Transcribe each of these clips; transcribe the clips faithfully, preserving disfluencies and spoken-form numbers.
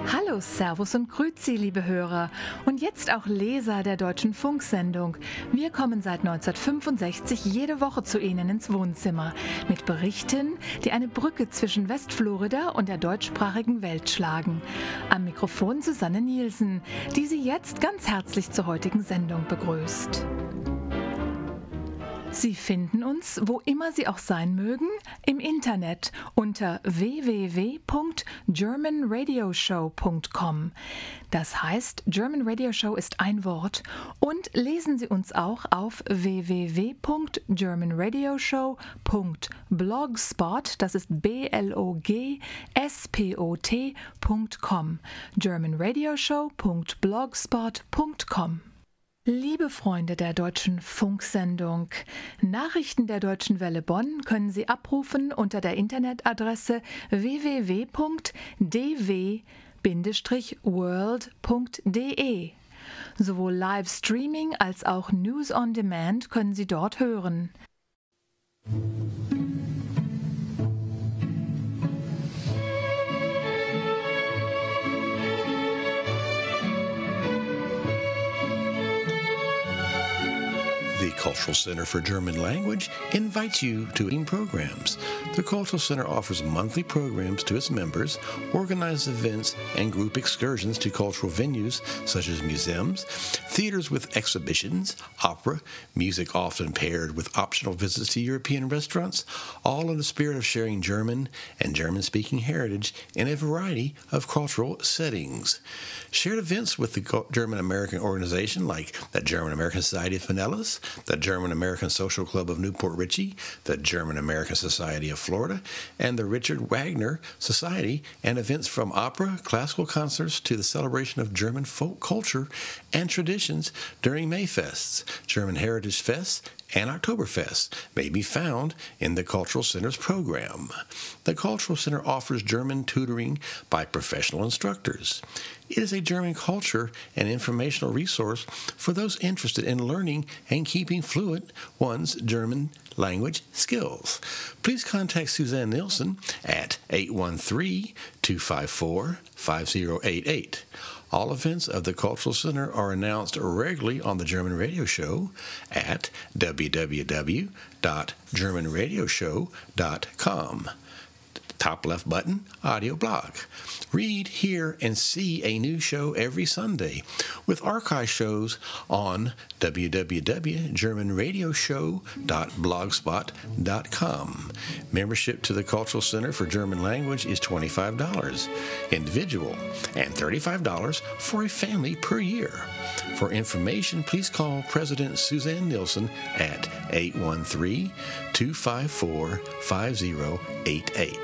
Hallo, Servus und Grüezi, liebe Hörer und jetzt auch Leser der Deutschen Funksendung. Wir kommen seit neunzehnhundertfünfundsechzig jede Woche zu Ihnen ins Wohnzimmer mit Berichten, die eine Brücke zwischen Westflorida und der deutschsprachigen Welt schlagen. Am Mikrofon Susanne Nielsen, die Sie jetzt ganz herzlich zur heutigen Sendung begrüßt. Sie finden uns, wo immer Sie auch sein mögen, im Internet unter w w w punkt german radio show punkt com. Das heißt, German Radio Show ist ein Wort. Und lesen Sie uns auch auf w w w punkt german radio show punkt blogspot, das ist B L O G S P O T punkt com, german radio show punkt blogspot punkt com. Liebe Freunde der Deutschen Funksendung, Nachrichten der Deutschen Welle Bonn können Sie abrufen unter der Internetadresse w w w punkt d w Bindestrich world punkt d e. Sowohl Livestreaming als auch News on Demand können Sie dort hören. The Cultural Center for German Language invites you to programs. The Cultural Center offers monthly programs to its members, organizes events and group excursions to cultural venues such as museums, theaters with exhibitions, opera, music often paired with optional visits to European restaurants, all in the spirit of sharing German and German-speaking heritage in a variety of cultural settings. Shared events with the German-American organization like the German-American Society of Pinellas, the German-American Social Club of Newport Richey, the German-American Society of Florida, and the Richard Wagner Society, and events from opera, classical concerts to the celebration of German folk culture and traditions during Mayfests, German Heritage Fests, and Oktoberfest may be found in the Cultural Center's program. The Cultural Center offers German tutoring by professional instructors. It is a German culture and informational resource for those interested in learning and keeping fluent one's German language skills. Please contact Suzanne Nielsen at eight one three, two five four, five zero eight eight. All events of the Cultural Center are announced regularly on the German Radio Show at w w w dot german radio show dot com. Top left button, audio blog. Read, hear, and see a new show every Sunday with archive shows on w w w dot german radio show dot blogspot dot com. Membership to the Cultural Center for German Language is twenty-five dollars individual and thirty-five dollars for a family per year. For information, please call President Suzanne Nielsen at eight one three, two five four, five zero eight eight.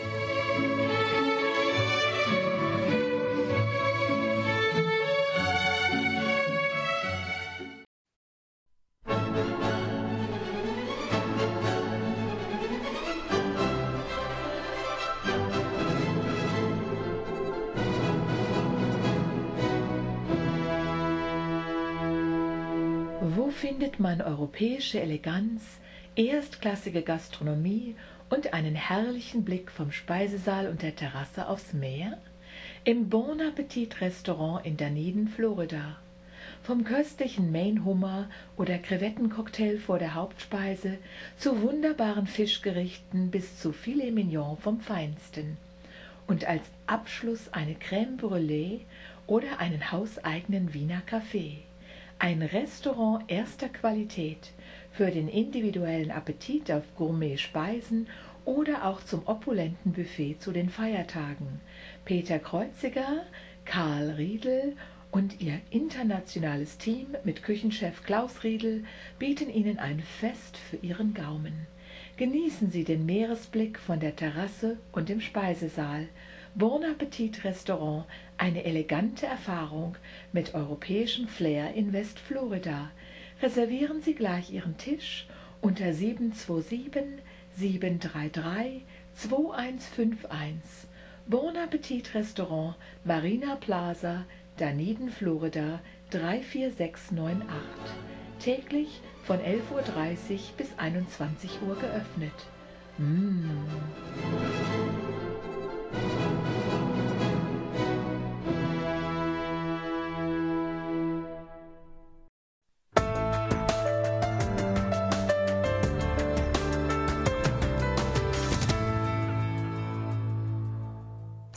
Wo findet man europäische Eleganz, erstklassige Gastronomie und einen herrlichen Blick vom Speisesaal und der Terrasse aufs Meer? Im Bon Appetit Restaurant in Dunedin, Florida. Vom köstlichen Maine-Hummer oder Krevettencocktail vor der Hauptspeise zu wunderbaren Fischgerichten bis zu Filet Mignon vom Feinsten. Und als Abschluss eine Crème Brûlée oder einen hauseigenen Wiener Kaffee. Ein Restaurant erster Qualität für den individuellen Appetit auf Gourmet-Speisen oder auch zum opulenten Buffet zu den Feiertagen. Peter Kreuziger, Karl Riedel und ihr internationales Team mit Küchenchef Klaus Riedel bieten Ihnen ein Fest für Ihren Gaumen. Genießen Sie den Meeresblick von der Terrasse und dem Speisesaal. Bon Appetit Restaurant, eine elegante Erfahrung mit europäischem Flair in Westflorida. Reservieren Sie gleich Ihren Tisch unter sieben zwei sieben, sieben drei drei, zwei eins fünf eins. Bon Appetit Restaurant, Marina Plaza, Dunedin, Florida drei vier sechs neun acht. Täglich von elf Uhr dreißig bis einundzwanzig Uhr geöffnet. Mmh.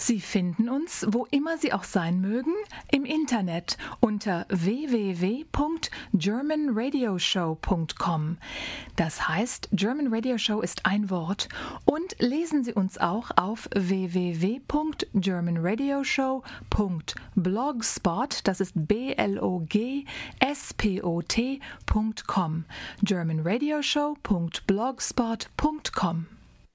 Sie finden uns, wo immer Sie auch sein mögen, im Internet unter w w w punkt german radio show punkt com. Das heißt, German Radio Show ist ein Wort. Und lesen Sie uns auch auf w w w punkt german radio show punkt blogspot, das ist B L O G S P O T punkt com. german radio show punkt blogspot punkt com.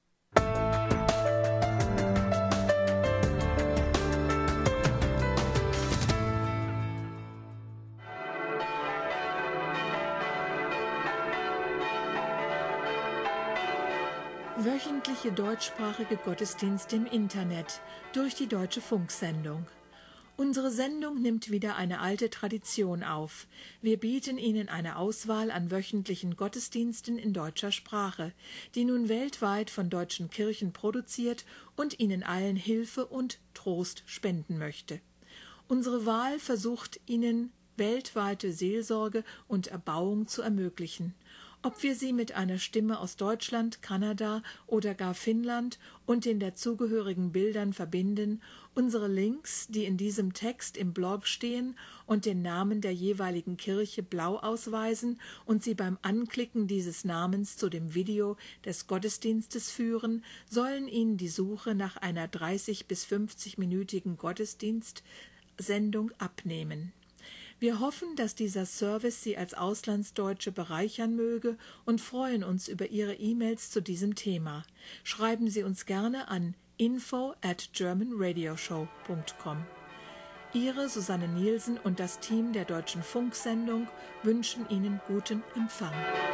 Wöchentliche deutschsprachige Gottesdienste im Internet durch die Deutsche Funksendung. Unsere Sendung nimmt wieder eine alte Tradition auf. Wir bieten Ihnen eine Auswahl an wöchentlichen Gottesdiensten in deutscher Sprache, die nun weltweit von deutschen Kirchen produziert und Ihnen allen Hilfe und Trost spenden möchte. Unsere Wahl versucht Ihnen weltweite Seelsorge und Erbauung zu ermöglichen. Ob wir sie mit einer Stimme aus Deutschland, Kanada oder gar Finnland und den dazugehörigen Bildern verbinden, unsere Links, die in diesem Text im Blog stehen und den Namen der jeweiligen Kirche blau ausweisen und sie beim Anklicken dieses Namens zu dem Video des Gottesdienstes führen, sollen Ihnen die Suche nach einer dreißig- bis fünfzig-minütigen Gottesdienstsendung abnehmen. Wir hoffen, dass dieser Service Sie als Auslandsdeutsche bereichern möge und freuen uns über Ihre E-Mails zu diesem Thema. Schreiben Sie uns gerne an info at german radio show punkt com. Ihre Susanne Nielsen und das Team der Deutschen Funksendung wünschen Ihnen guten Empfang.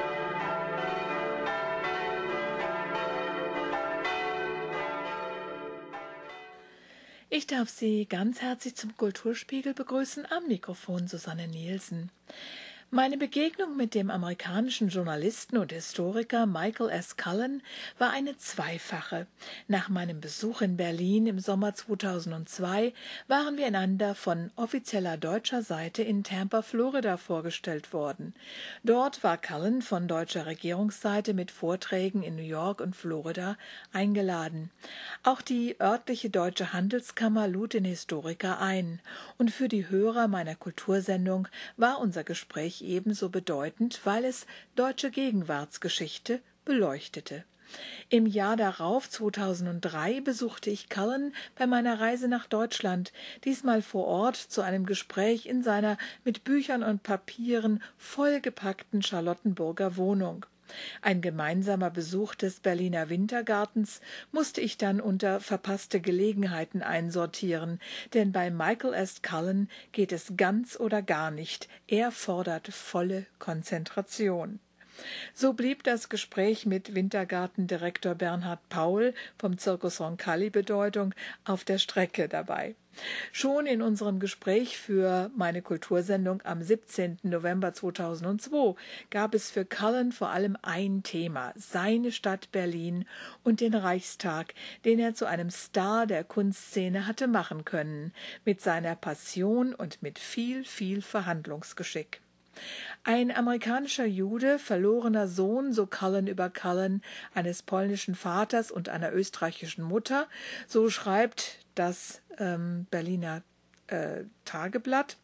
Ich darf Sie ganz herzlich zum Kulturspiegel begrüßen, am Mikrofon Susanne Nielsen. Meine Begegnung mit dem amerikanischen Journalisten und Historiker Michael S. Cullen war eine zweifache. Nach meinem Besuch in Berlin im Sommer zweitausendzwei waren wir einander von offizieller deutscher Seite in Tampa, Florida, vorgestellt worden. Dort war Cullen von deutscher Regierungsseite mit Vorträgen in New York und Florida eingeladen. Auch die örtliche Deutsche Handelskammer lud den Historiker ein. Und für die Hörer meiner Kultursendung war unser Gespräch ebenso bedeutend, weil es deutsche Gegenwartsgeschichte beleuchtete. Im Jahr darauf, zweitausenddrei, besuchte ich Cullen bei meiner Reise nach Deutschland, diesmal vor Ort zu einem Gespräch in seiner mit Büchern und Papieren vollgepackten Charlottenburger Wohnung. Ein gemeinsamer Besuch des Berliner Wintergartens musste ich dann unter verpasste Gelegenheiten einsortieren, denn bei Michael S. Cullen geht es ganz oder gar nicht. Er fordert volle Konzentration. So blieb das Gespräch mit Wintergartendirektor Bernhard Paul vom Circus Roncalli Bedeutung auf der Strecke dabei. Schon in unserem Gespräch für meine Kultursendung am siebzehnten November zweitausendzwei gab es für Cullen vor allem ein Thema, seine Stadt Berlin und den Reichstag, den er zu einem Star der Kunstszene hatte machen können, mit seiner Passion und mit viel, viel Verhandlungsgeschick. Ein amerikanischer Jude, verlorener Sohn, so Cullen über Cullen, eines polnischen Vaters und einer österreichischen Mutter, so schreibt das ähm, Berliner äh, Tageblatt,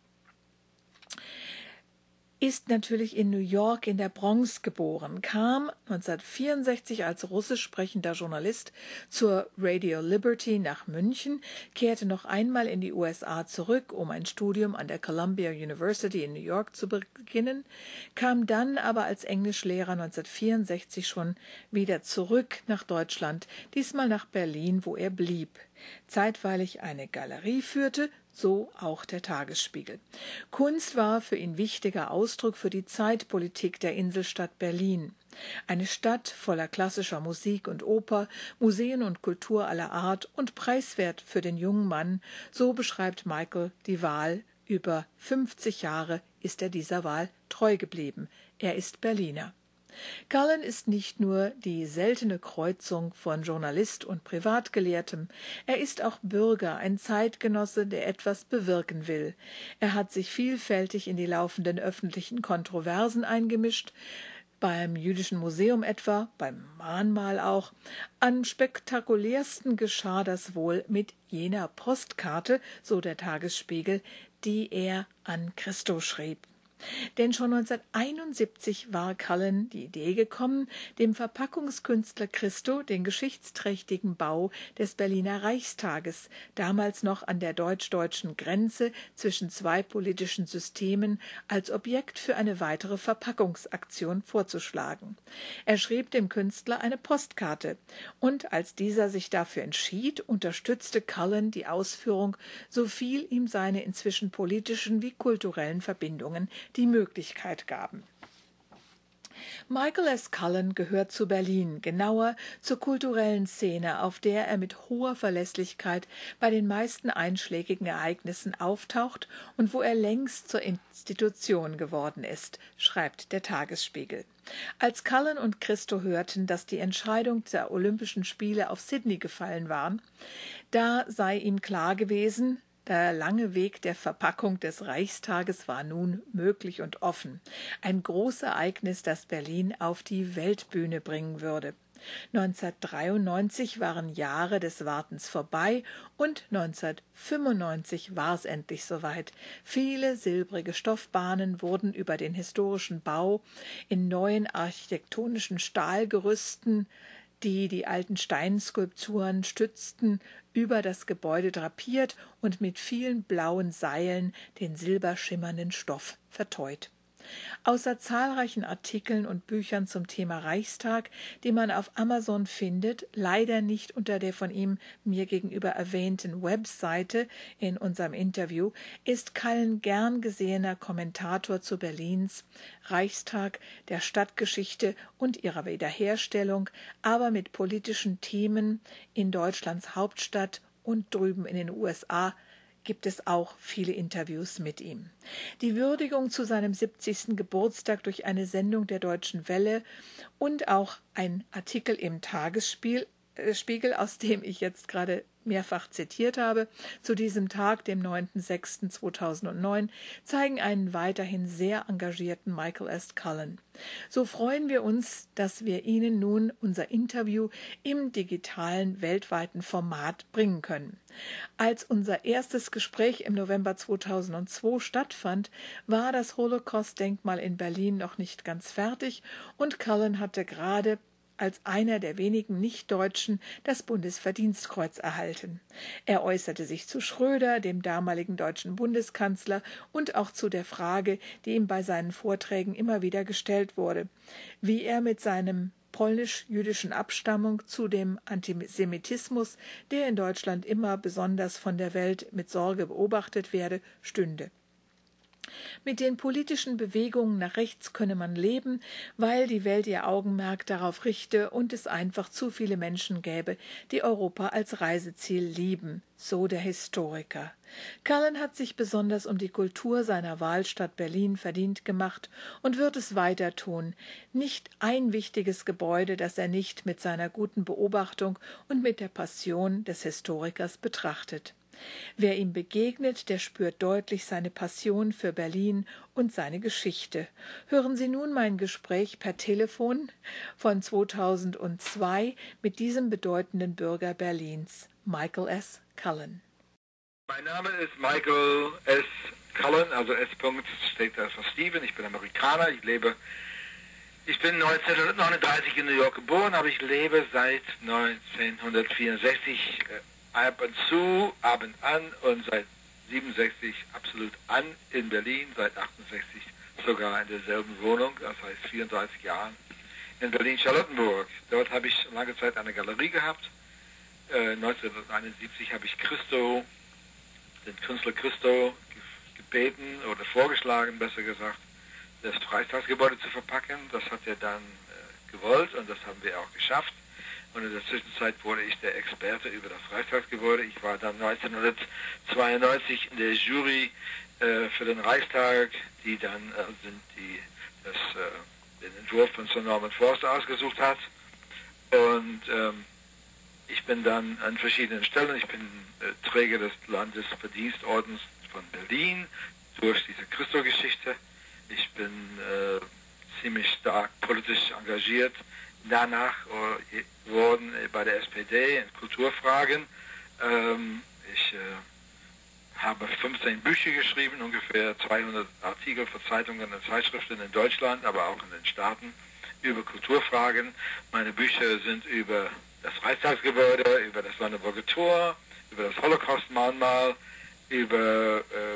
ist natürlich in New York in der Bronx geboren, kam neunzehnhundertvierundsechzig als russisch sprechender Journalist zur Radio Liberty nach München, kehrte noch einmal in die U S A zurück, um ein Studium an der Columbia University in New York zu beginnen, kam dann aber als Englischlehrer neunzehnhundertvierundsechzig schon wieder zurück nach Deutschland, diesmal nach Berlin, wo er blieb. Zeitweilig eine Galerie führte, so auch der Tagesspiegel. Kunst war für ihn wichtiger Ausdruck für die Zeitpolitik der Inselstadt Berlin. Eine Stadt voller klassischer Musik und Oper, Museen und Kultur aller Art und preiswert für den jungen Mann, so beschreibt Michael die Wahl. Über fünfzig Jahre ist er dieser Wahl treu geblieben. Er ist Berliner. Cullen ist nicht nur die seltene Kreuzung von Journalist und Privatgelehrtem, er ist auch Bürger, ein Zeitgenosse, der etwas bewirken will. Er hat sich vielfältig in die laufenden öffentlichen Kontroversen eingemischt, beim Jüdischen Museum etwa, beim Mahnmal auch. Am spektakulärsten geschah das wohl mit jener Postkarte, so der Tagesspiegel, die er an Christo schrieb. Denn schon neunzehnhunderteinundsiebzig war Cullen die Idee gekommen, dem Verpackungskünstler Christo den geschichtsträchtigen Bau des Berliner Reichstages, damals noch an der deutsch-deutschen Grenze zwischen zwei politischen Systemen, als Objekt für eine weitere Verpackungsaktion vorzuschlagen. Er schrieb dem Künstler eine Postkarte, und als dieser sich dafür entschied, unterstützte Cullen die Ausführung, so viel ihm seine inzwischen politischen wie kulturellen Verbindungen die Möglichkeit gaben. Michael S. Cullen gehört zu Berlin, genauer zur kulturellen Szene, auf der er mit hoher Verlässlichkeit bei den meisten einschlägigen Ereignissen auftaucht und wo er längst zur Institution geworden ist, schreibt der Tagesspiegel. Als Cullen und Christo hörten, dass die Entscheidung der Olympischen Spiele auf Sydney gefallen war, da sei ihm klar gewesen, der lange Weg der Verpackung des Reichstages war nun möglich und offen. Ein Großereignis, das Berlin auf die Weltbühne bringen würde. neunzehnhundertdreiundneunzig waren Jahre des Wartens vorbei und neunzehnhundertfünfundneunzig war es endlich soweit. Viele silbrige Stoffbahnen wurden über den historischen Bau in neuen architektonischen Stahlgerüsten, die die alten Steinskulpturen stützten, über das Gebäude drapiert und mit vielen blauen Seilen den silberschimmernden Stoff verteut. Außer zahlreichen Artikeln und Büchern zum Thema Reichstag, die man auf Amazon findet, leider nicht unter der von ihm mir gegenüber erwähnten Webseite in unserem Interview, ist Cullen gern gesehener Kommentator zu Berlins Reichstag, der Stadtgeschichte und ihrer Wiederherstellung, aber mit politischen Themen in Deutschlands Hauptstadt und drüben in den U S A gibt es auch viele Interviews mit ihm. Die Würdigung zu seinem siebzigsten Geburtstag durch eine Sendung der Deutschen Welle und auch ein Artikel im Tagesspiegel, äh, aus dem ich jetzt gerade mehrfach zitiert habe, zu diesem Tag, dem neunten sechsten zweitausendneun, zeigen einen weiterhin sehr engagierten Michael S. Cullen. So freuen wir uns, dass wir Ihnen nun unser Interview im digitalen weltweiten Format bringen können. Als unser erstes Gespräch im November zweitausendzwei stattfand, war das Holocaust-Denkmal in Berlin noch nicht ganz fertig und Cullen hatte gerade als einer der wenigen Nichtdeutschen das Bundesverdienstkreuz erhalten. Er äußerte sich zu Schröder, dem damaligen deutschen Bundeskanzler, und auch zu der Frage, die ihm bei seinen Vorträgen immer wieder gestellt wurde, wie er mit seinem polnisch-jüdischen Abstammung zu dem Antisemitismus, der in Deutschland immer besonders von der Welt mit Sorge beobachtet werde, stünde. Mit den politischen Bewegungen nach rechts könne man leben, weil die Welt ihr Augenmerk darauf richte und es einfach zu viele Menschen gäbe, die Europa als Reiseziel lieben, so der Historiker. Cullen hat sich besonders um die Kultur seiner Wahlstadt Berlin verdient gemacht und wird es weiter tun. Nicht ein wichtiges Gebäude, das er nicht mit seiner guten Beobachtung und mit der Passion des Historikers betrachtet. Wer ihm begegnet, der spürt deutlich seine Passion für Berlin und seine Geschichte. Hören Sie nun mein Gespräch per Telefon von zweitausendzwei mit diesem bedeutenden Bürger Berlins, Michael S. Cullen. Mein Name ist Michael S. Cullen, also S. steht da für Steven. Ich bin Amerikaner, ich lebe, ich bin neunzehnhundertneununddreißig in New York geboren, aber ich lebe seit neunzehnhundertvierundsechzig ab und zu, ab und an und seit siebenundsechzig absolut an in Berlin, seit achtundsechzig sogar in derselben Wohnung, das heißt vierunddreißig Jahren in Berlin-Charlottenburg. Dort habe ich lange Zeit eine Galerie gehabt. Äh, neunzehnhunderteinundsiebzig habe ich Christo, den Künstler Christo, gebeten oder vorgeschlagen, besser gesagt, das Reichstagsgebäude zu verpacken. Das hat er dann äh, gewollt und das haben wir auch geschafft. Und in der Zwischenzeit wurde ich der Experte über das Reichstagsgebäude. Ich war dann neunzehnhundertzweiundneunzig in der Jury äh, für den Reichstag, die dann äh, sind die, das, äh, den Entwurf von Sir Norman Foster ausgesucht hat. Und ähm, ich bin dann an verschiedenen Stellen, ich bin äh, Träger des Landesverdienstordens von Berlin durch diese Christo-Geschichte. Ich bin äh, ziemlich stark politisch engagiert. Danach äh, wurden bei der S P D in Kulturfragen. Ähm, ich äh, habe fünfzehn Bücher geschrieben, ungefähr zweihundert Artikel für Zeitungen und Zeitschriften in Deutschland, aber auch in den Staaten über Kulturfragen. Meine Bücher sind über das Reichstagsgebäude, über das Brandenburger Tor, über das Holocaust-Mahnmal, über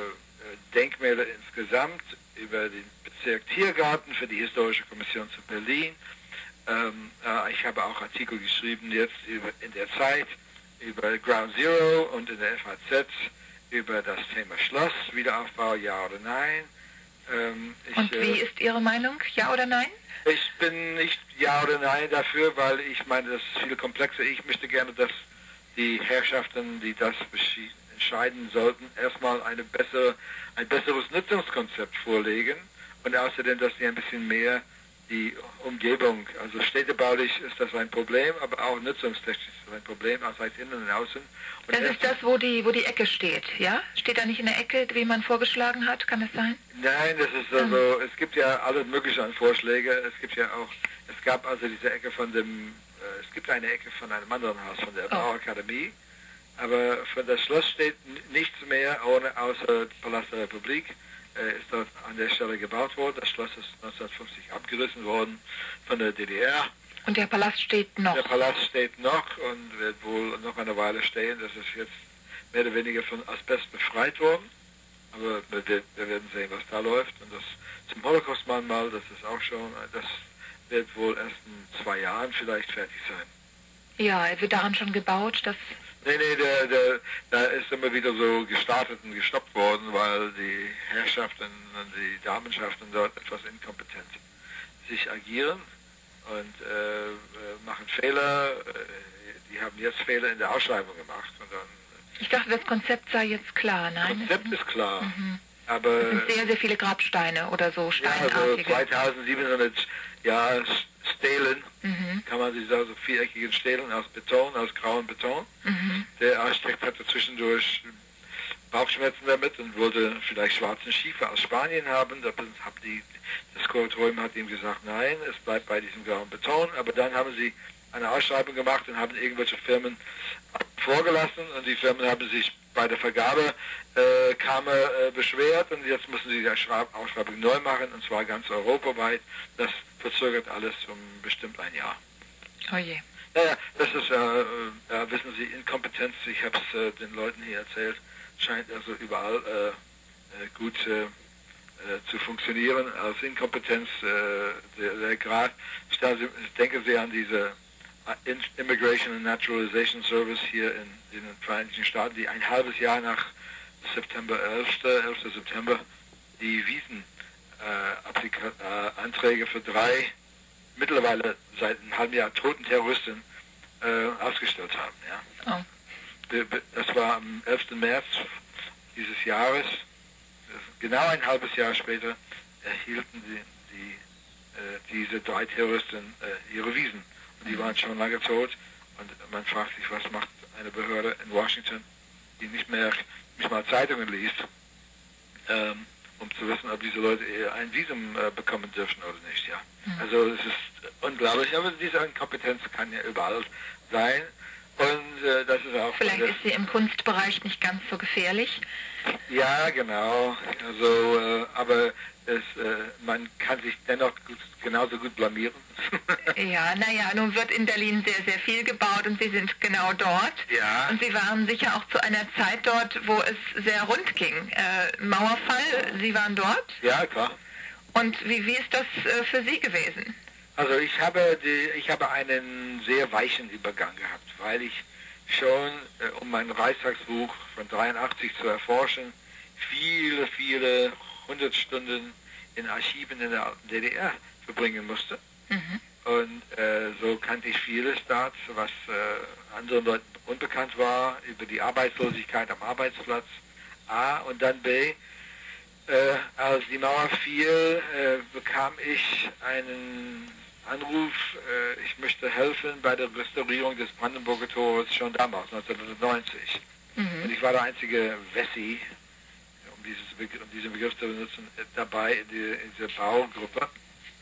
äh, Denkmäler insgesamt, über den Bezirk Tiergarten für die Historische Kommission zu Berlin. Ähm, äh, ich habe auch Artikel geschrieben jetzt über, in der Zeit über Ground Zero und in der F A Z über das Thema Schloss, Wiederaufbau, ja oder nein. Ähm, ich, und wie äh, ist Ihre Meinung, ja oder nein? Ich bin nicht ja oder nein dafür, weil ich meine, das ist viel komplexer. Ich möchte gerne, dass die Herrschaften, die das entscheiden sollten, erstmal eine bessere, ein besseres Nutzungskonzept vorlegen und außerdem, dass sie ein bisschen mehr die Umgebung, also städtebaulich ist das ein Problem, aber auch nutzungstechnisch ist das ein Problem, also heißt innen und außen. Und das ist das, wo die, wo die Ecke steht, ja? Steht da nicht in der Ecke, wie man vorgeschlagen hat, kann das sein? Nein, das ist also, es gibt ja alles mögliche an Vorschläge, es gibt ja auch, es gab also diese Ecke von dem, äh, es gibt eine Ecke von einem anderen Haus, von der oh. Bauakademie, aber für das Schloss steht nichts mehr ohne, außer Palast der Republik. Ist dort an der Stelle gebaut worden. Das Schloss ist neunzehnhundertfünfzig abgerissen worden von der D D R. Und der Palast steht noch? Der Palast steht noch und wird wohl noch eine Weile stehen. Das ist jetzt mehr oder weniger von Asbest befreit worden. Aber wir, wir werden sehen, was da läuft. Und das zum Holocaust-Mahnmal, das ist auch schon, das wird wohl erst in zwei Jahren vielleicht fertig sein. Ja, wird daran schon gebaut, dass... Nee, nee, der, der, da ist immer wieder so gestartet und gestoppt worden, weil die Herrschaften und die Damenschaften dort etwas inkompetent sich agieren und äh, machen Fehler. Die haben jetzt Fehler in der Ausschreibung gemacht. Und dann, ich dachte, das Konzept sei jetzt klar, nein? Das Konzept ist klar, mhm. aber... Das sind sehr, sehr viele Grabsteine oder so, steinartige. Ja, also zweitausendsiebenhundert ja, Stelen, mhm. kann man sich sagen, so viereckigen Stelen aus Beton, aus grauem Beton. Mhm. Der Architekt hatte zwischendurch Bauchschmerzen damit und wollte vielleicht schwarzen Schiefer aus Spanien haben. Da hat die, das Kuratorium hat ihm gesagt, nein, es bleibt bei diesem grauen Beton. Aber dann haben sie eine Ausschreibung gemacht und haben irgendwelche Firmen vorgelassen und die Firmen haben sich bei der Vergabekammer äh, äh, beschwert und jetzt müssen sie die Ausschreibung neu machen und zwar ganz europaweit. Das verzögert alles um bestimmt ein Jahr. Oh je. Naja, das ist, äh, äh, wissen Sie, Inkompetenz, ich habe es äh, den Leuten hier erzählt, scheint also überall äh, äh, gut äh, äh, zu funktionieren. Als Inkompetenz, äh, der, der Grad, ich, da, ich denke sehr an diese Immigration and Naturalization Service hier in, in den Vereinigten Staaten, die ein halbes Jahr nach September elften, elften September die Visa-Anträge äh, für drei mittlerweile seit einem halben Jahr toten Terroristen äh, ausgestellt haben. Ja. Oh. Das war am elften März dieses Jahres. Genau ein halbes Jahr später erhielten die, die, äh, diese drei Terroristen äh, ihre Visen. Und die waren schon lange tot. Und man fragt sich, was macht eine Behörde in Washington, die nicht mehr nicht mal Zeitungen liest, ähm, um zu wissen, ob diese Leute ein Visum äh, bekommen dürfen oder nicht. Ja. Mhm. Also es ist unglaublich, aber diese Inkompetenz kann ja überall sein. Und äh, das ist auch... Vielleicht ist sie im Kunstbereich nicht ganz so gefährlich. Ja, genau. Also, äh, aber es, äh, man kann sich dennoch gut, genauso gut blamieren. Ja, naja, nun wird in Berlin sehr, sehr viel gebaut und Sie sind genau dort. Ja. Und Sie waren sicher auch zu einer Zeit dort, wo es sehr rund ging. Äh, Mauerfall, Sie waren dort? Ja, klar. Und wie, wie ist das äh, für Sie gewesen? Also ich habe, die, ich habe einen sehr weichen Übergang gehabt, weil ich schon, äh, um mein Reichstagsbuch von dreiundachtzig zu erforschen, viele, viele hundert Stunden in Archiven in der D D R verbringen musste. Mhm. Und äh, so kannte ich vieles dort, was äh, anderen Leuten unbekannt war, über die Arbeitslosigkeit am Arbeitsplatz, A. Und dann B. Äh, als die Mauer fiel, äh, bekam ich einen Anruf, äh, ich möchte helfen bei der Restaurierung des Brandenburger Tores schon damals, neunzehnhundertneunzig. Mhm. Und ich war der einzige Wessi, um, dieses Begr um diesen Begriff zu benutzen, dabei in, die, in dieser Baugruppe.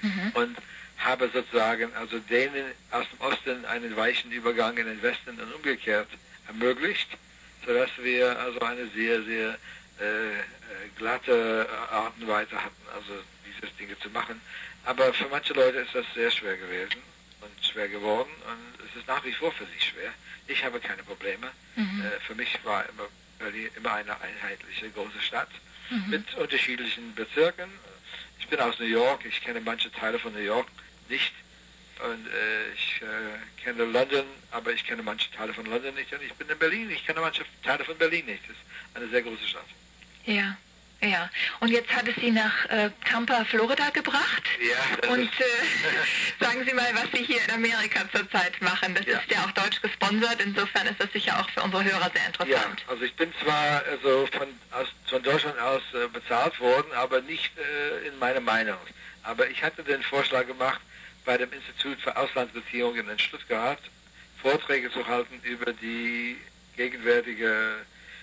mhm. und habe sozusagen also denen aus dem Osten einen weichen Übergang in den Westen und umgekehrt ermöglicht, sodass wir also eine sehr, sehr äh, glatte Art und Weise hatten, also diese Dinge zu machen. Aber für manche Leute ist das sehr schwer gewesen und schwer geworden und es ist nach wie vor für sie schwer. Ich habe keine Probleme. Mhm. Äh, für mich war immer Berlin immer eine einheitliche große Stadt mhm. mit unterschiedlichen Bezirken. Ich bin aus New York, ich kenne manche Teile von New York nicht und äh, ich äh, kenne London, aber ich kenne manche Teile von London nicht und ich bin in Berlin, ich kenne manche Teile von Berlin nicht. Das ist eine sehr große Stadt. Ja. Ja, und jetzt hat es Sie nach äh, Tampa, Florida gebracht. Ja. Und äh, sagen Sie mal, was Sie hier in Amerika zurzeit machen. Das ja. ist ja auch deutsch gesponsert, insofern ist das sicher auch für unsere Hörer sehr interessant. Ja, also ich bin zwar also von, aus, von Deutschland aus äh, bezahlt worden, aber nicht äh, in meiner Meinung. Aber ich hatte den Vorschlag gemacht, bei dem Institut für Auslandsbeziehungen in Stuttgart Vorträge zu halten über die gegenwärtige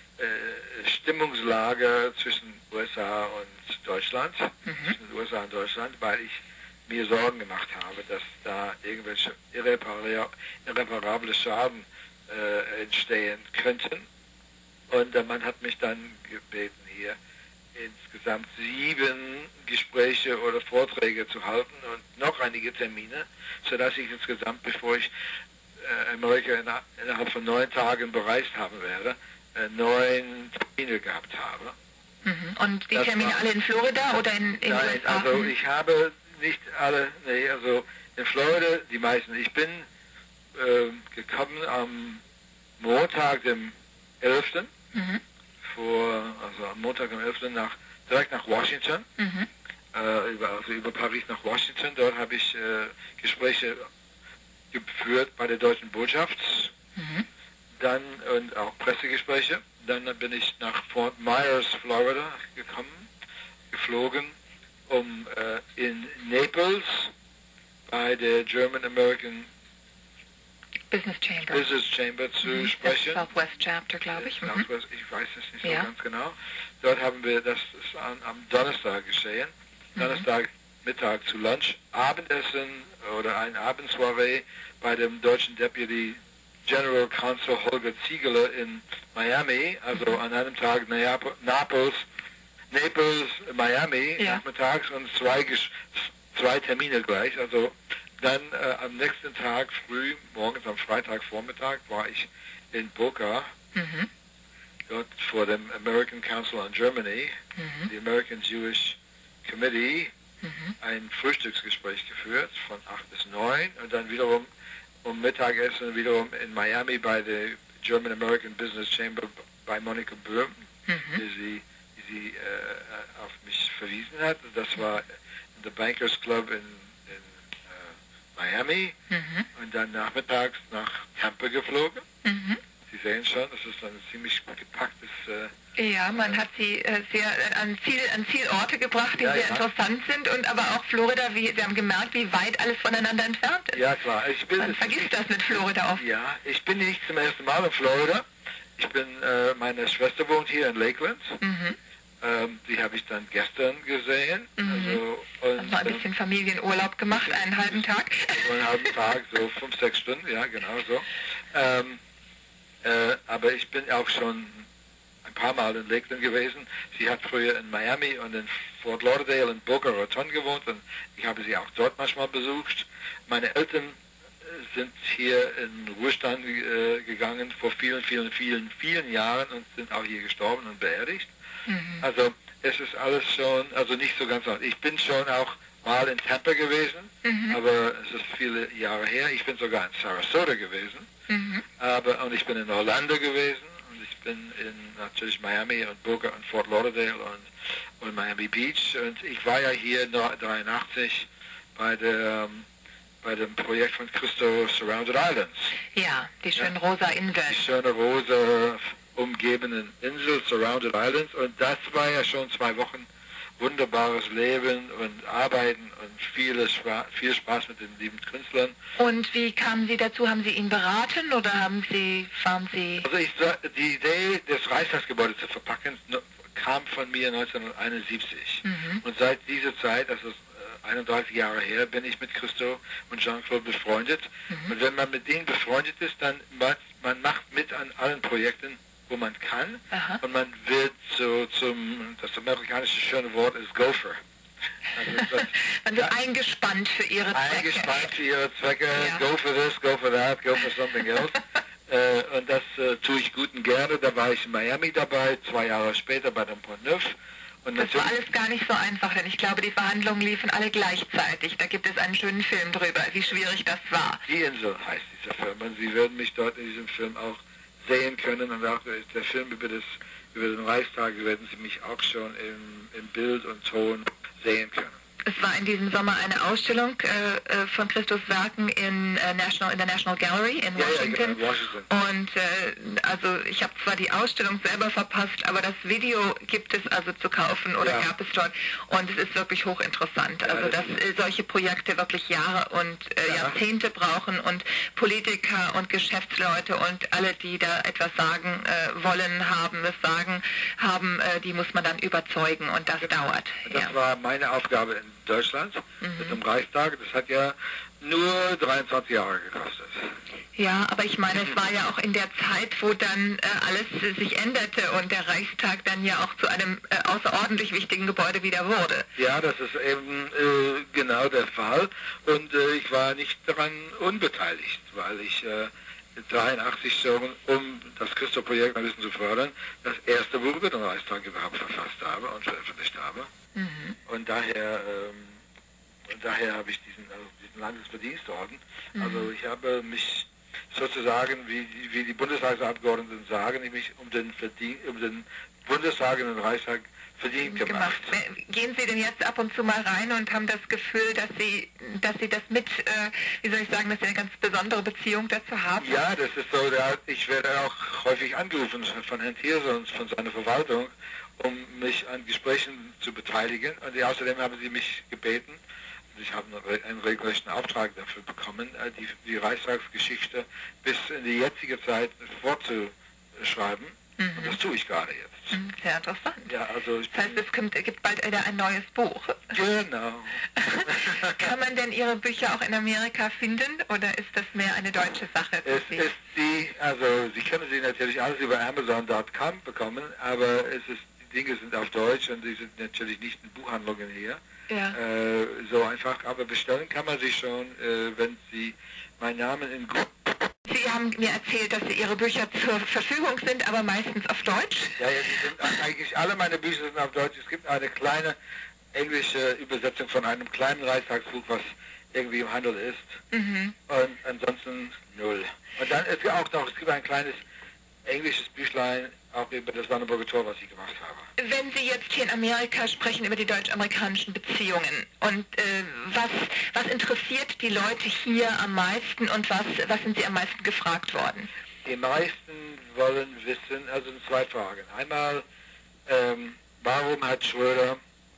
Stimmungslage zwischen U S A und Deutschland, mhm. zwischen den U S A und Deutschland, weil ich mir Sorgen gemacht habe, dass da irgendwelche irreparable Schaden äh, entstehen könnten. Und der Mann hat mich dann gebeten, hier insgesamt sieben Gespräche oder Vorträge zu halten und noch einige Termine, sodass ich insgesamt, bevor ich äh, Amerika in, innerhalb von neun Tagen bereist haben werde, neun Termine gehabt habe. Mhm. Und die das Termine alle in Florida oder in, in Nein, U S A? Also ich habe nicht alle, nee, also in Florida die meisten. Ich bin äh, gekommen am Montag, dem elften Mhm. vor, also am Montag, am elften nach, direkt nach Washington, mhm. äh, über, also über Paris nach Washington. Dort habe ich äh, Gespräche geführt bei der deutschen Botschaft. Mhm. Dann und auch Pressegespräche. Dann bin ich nach Fort Myers, Florida gekommen, geflogen, um äh, in Naples bei der German American Business Chamber, Business Chamber zu mhm. sprechen. Southwest Chapter, glaube ich. Southwest, ich weiß es nicht so ja. ganz genau. Dort haben wir, das ist an, am Donnerstag geschehen. Mhm. Donnerstag Mittag zu Lunch, Abendessen oder ein Abendsoiree bei dem deutschen Deputy General Counsel Holger Ziegler in Miami, also mhm. an einem Tag Naples, Naples, Miami ja. nachmittags und zwei, zwei Termine gleich. Also dann äh, am nächsten Tag früh, morgens am Freitagvormittag, war ich in Boca, mhm. dort vor dem American Council on Germany, mhm. die American Jewish Committee, mhm. ein Frühstücksgespräch geführt von acht bis neun und dann wiederum um Mittagessen wiederum in Miami bei der German American Business Chamber bei Monika Böhm, mhm. die sie, die sie äh, auf mich verwiesen hat. Das war in der Bankers Club in, in äh, Miami mhm. und dann nachmittags nach Tampa geflogen. Mhm. Sie sehen schon, das ist ein ziemlich gepacktes... Äh, ja, man hat sie äh, sehr äh, an, Ziel, an Zielorte gebracht, die ja, sehr ja. interessant sind und aber auch Florida, wie, Sie haben gemerkt, wie weit alles voneinander entfernt ist. Ja, klar. Ich bin, man vergisst ich, das mit Florida oft. Ja, ich bin nicht zum ersten Mal in Florida. Ich bin, äh, meine Schwester wohnt hier in Lakeland. Mhm. Ähm, die habe ich dann gestern gesehen. Mhm. Also, und, also ein bisschen Familienurlaub gemacht, einen halben Tag. Also einen halben Tag, so fünf, sechs Stunden, ja, genau so. Ähm, äh, aber ich bin auch schon ein paar Mal in Lakeland gewesen. Sie hat früher in Miami und in Fort Lauderdale und Boca Raton gewohnt und ich habe sie auch dort manchmal besucht. Meine Eltern sind hier in Ruhestand äh, gegangen vor vielen, vielen, vielen, vielen Jahren und sind auch hier gestorben und beerdigt. Mhm. Also es ist alles schon, also nicht so ganz anders. Ich bin schon auch mal in Tampa gewesen, mhm. aber es ist viele Jahre her. Ich bin sogar in Sarasota gewesen, mhm. aber und ich bin in Orlando gewesen. bin in natürlich Miami und Boca und Fort Lauderdale und, und Miami Beach und ich war ja hier neunzehnhundertdreiundachtzig bei der bei dem Projekt von Christo Surrounded Islands. Ja, die schöne ja, rosa Insel. Die schöne rosa umgebenden Insel Surrounded Islands und das war ja schon zwei Wochen wunderbares Leben und Arbeiten und viele Spa- viel Spaß mit den lieben Künstlern. Und wie kamen Sie dazu? Haben Sie ihn beraten oder haben Sie, waren Sie... Also ich, die Idee, das Reichstagsgebäude zu verpacken, kam von mir neunzehnhunderteinundsiebzig. Mhm. Und seit dieser Zeit, also einunddreißig Jahre her, bin ich mit Christo und Jean-Claude befreundet. Mhm. Und wenn man mit denen befreundet ist, dann macht man macht mit an allen Projekten, wo man kann. Aha. Und man wird so zum, das amerikanische schöne Wort ist Gopher. Also das, man wird ja, eingespannt für ihre Zwecke. Eingespannt für ihre Zwecke. Ja. Go for this, go for that, go for something else. äh, und das äh, tue ich gut und gerne. Da war ich in Miami dabei, zwei Jahre später bei dem Pont Neuf. Und das war alles gar nicht so einfach, denn ich glaube, die Verhandlungen liefen alle gleichzeitig. Da gibt es einen schönen Film drüber, wie schwierig das war. Die Insel heißt dieser Film. Und Sie werden mich dort in diesem Film auch sehen können. Und auch der Film über, das, über den Reichstag werden Sie mich auch schon im, im Bild und Ton sehen können. Es war in diesem Sommer eine Ausstellung äh, von Christos Werken in, äh, National, in der National Gallery in Washington. Ja, ja, genau, Washington. Und äh, also ich habe zwar die Ausstellung selber verpasst, aber das Video gibt es also zu kaufen oder ja. gab es dort. Und es ist wirklich hochinteressant. Ja, also dass äh, solche Projekte wirklich Jahre und äh, ja. Jahrzehnte brauchen und Politiker und Geschäftsleute und alle, die da etwas sagen äh, wollen, haben, es sagen haben, äh, die muss man dann überzeugen und das genau. dauert. Das ja. war meine Aufgabe in Deutschland mhm. mit dem Reichstag. Das hat ja nur dreiundzwanzig Jahre gekostet. Ja, aber ich meine, es war ja auch in der Zeit, wo dann äh, alles äh, sich änderte und der Reichstag dann ja auch zu einem äh, außerordentlich wichtigen Gebäude wieder wurde. Ja, das ist eben äh, genau der Fall. Und äh, ich war nicht daran unbeteiligt, weil ich äh, dreiundachtzig schon, um das Christo-Projekt ein bisschen zu fördern, das erste Buch über den Reichstag überhaupt verfasst habe und veröffentlicht habe. Mhm. Und daher, ähm, und daher habe ich diesen, also diesen Landesverdienstorden. Mhm. Also ich habe mich sozusagen, wie, wie die Bundestagsabgeordneten sagen, ich mich um den, Verdien, um den Bundestag und den Reichstag verdient gemacht. gemacht. Gehen Sie denn jetzt ab und zu mal rein und haben das Gefühl, dass Sie, dass Sie das mit, äh, wie soll ich sagen, dass Sie eine ganz besondere Beziehung dazu haben? Ja, das ist so. Der, ich werde auch häufig angerufen von Herrn Thierse und von seiner Verwaltung, um mich an Gesprächen zu beteiligen. Und außerdem haben sie mich gebeten, ich habe einen regelrechten Auftrag dafür bekommen, die, die Reichstagsgeschichte bis in die jetzige Zeit fortzuschreiben. Mhm. Und das tue ich gerade jetzt. Sehr interessant. Ja, also ich das heißt, es kommt, gibt bald wieder ein neues Buch. Genau. Kann man denn Ihre Bücher auch in Amerika finden oder ist das mehr eine deutsche Sache für es Sie? Ist die, also Sie können sie natürlich alles über Amazon Punkt com bekommen, aber es ist, die Dinge sind auf Deutsch und die sind natürlich nicht in Buchhandlungen hier. Ja. Äh, so einfach, aber bestellen kann man sich schon, äh, wenn Sie meinen Namen in Google. Sie haben mir erzählt, dass Sie Ihre Bücher zur Verfügung sind, aber meistens auf Deutsch. Ja, ja, die sind, eigentlich alle meine Bücher sind auf Deutsch. Es gibt eine kleine englische Übersetzung von einem kleinen Reichstagsbuch, was irgendwie im Handel ist. Mhm. Und ansonsten null. Und dann ist ja auch noch, es gibt ein kleines englisches Büchlein, auch über das Brandenburger Tor, was ich gemacht habe. Wenn Sie jetzt hier in Amerika sprechen über die deutsch-amerikanischen Beziehungen und äh, was, was interessiert die Leute hier am meisten und was, was sind Sie am meisten gefragt worden? Die meisten wollen wissen, also zwei Fragen. Einmal, ähm, warum hat Schröder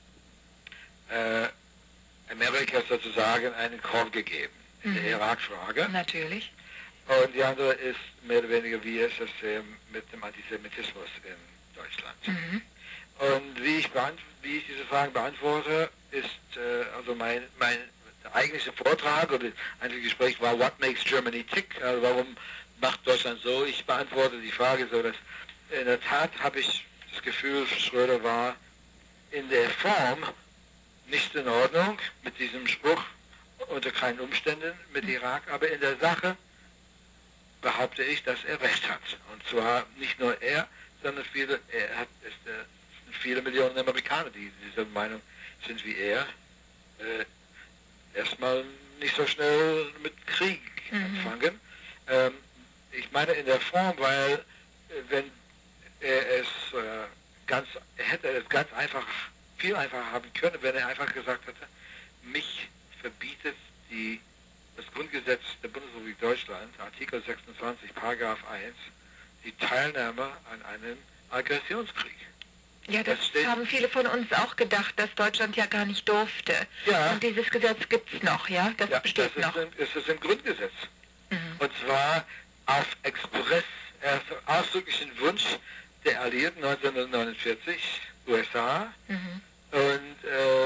äh, Amerika sozusagen einen Korb gegeben in mhm. der Irak-Frage? Natürlich. Und die andere ist mehr oder weniger, wie ist es äh, mit dem Antisemitismus in Deutschland. Mhm. Und wie ich, wie ich diese Fragen beantworte, ist äh, also mein, mein eigentlicher Vortrag oder ein Gespräch war, what makes Germany tick? Also warum macht Deutschland so? Ich beantworte die Frage so, dass in der Tat habe ich das Gefühl, Schröder war in der Form nicht in Ordnung mit diesem Spruch, unter keinen Umständen mit Irak, aber in der Sache behaupte ich, dass er recht hat. Und zwar nicht nur er, sondern viele, er hat, es, äh, viele Millionen Amerikaner, die dieser Meinung sind wie er, äh, erstmal nicht so schnell mit Krieg mhm. anfangen. Ähm, ich meine in der Form, weil äh, wenn er es äh, ganz, er hätte es ganz einfach, viel einfacher haben können, wenn er einfach gesagt hätte, mich verbietet die das Grundgesetz der Bundesrepublik Deutschland, Artikel sechsundzwanzig, Paragraph eins, die Teilnahme an einem Aggressionskrieg. Ja, das, das haben viele von uns auch gedacht, dass Deutschland ja gar nicht durfte. Ja. Und dieses Gesetz gibt es noch, ja? Das ja, besteht das noch. Ist ein, es ist ein Grundgesetz. Mhm. Und zwar auf Express, äh, ausdrücklichen Wunsch der Alliierten neunzehnhundertneunundvierzig, U S A. Mhm. Und ähm,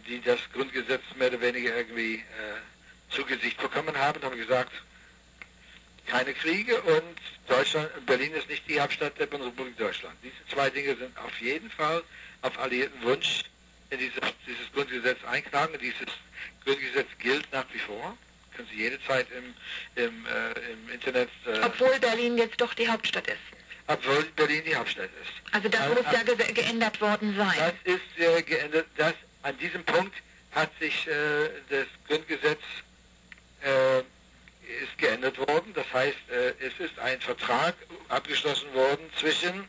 die das Grundgesetz mehr oder weniger irgendwie äh, zu Gesicht bekommen haben, haben gesagt, keine Kriege und Deutschland, Berlin ist nicht die Hauptstadt der Bundesrepublik Deutschland. Diese zwei Dinge sind auf jeden Fall auf alliierten Wunsch in dieses, dieses Grundgesetz einklagen. Dieses Grundgesetz gilt nach wie vor. Können Sie jederzeit im, im, äh, im Internet... Äh, Obwohl Berlin jetzt doch die Hauptstadt ist. Obwohl Berlin die Hauptstadt ist. Also das also, muss ja ge geändert worden sein. Das ist äh, geändert. Das, an diesem Punkt hat sich äh, das Grundgesetz äh, ist geändert worden. Das heißt, äh, es ist ein Vertrag abgeschlossen worden zwischen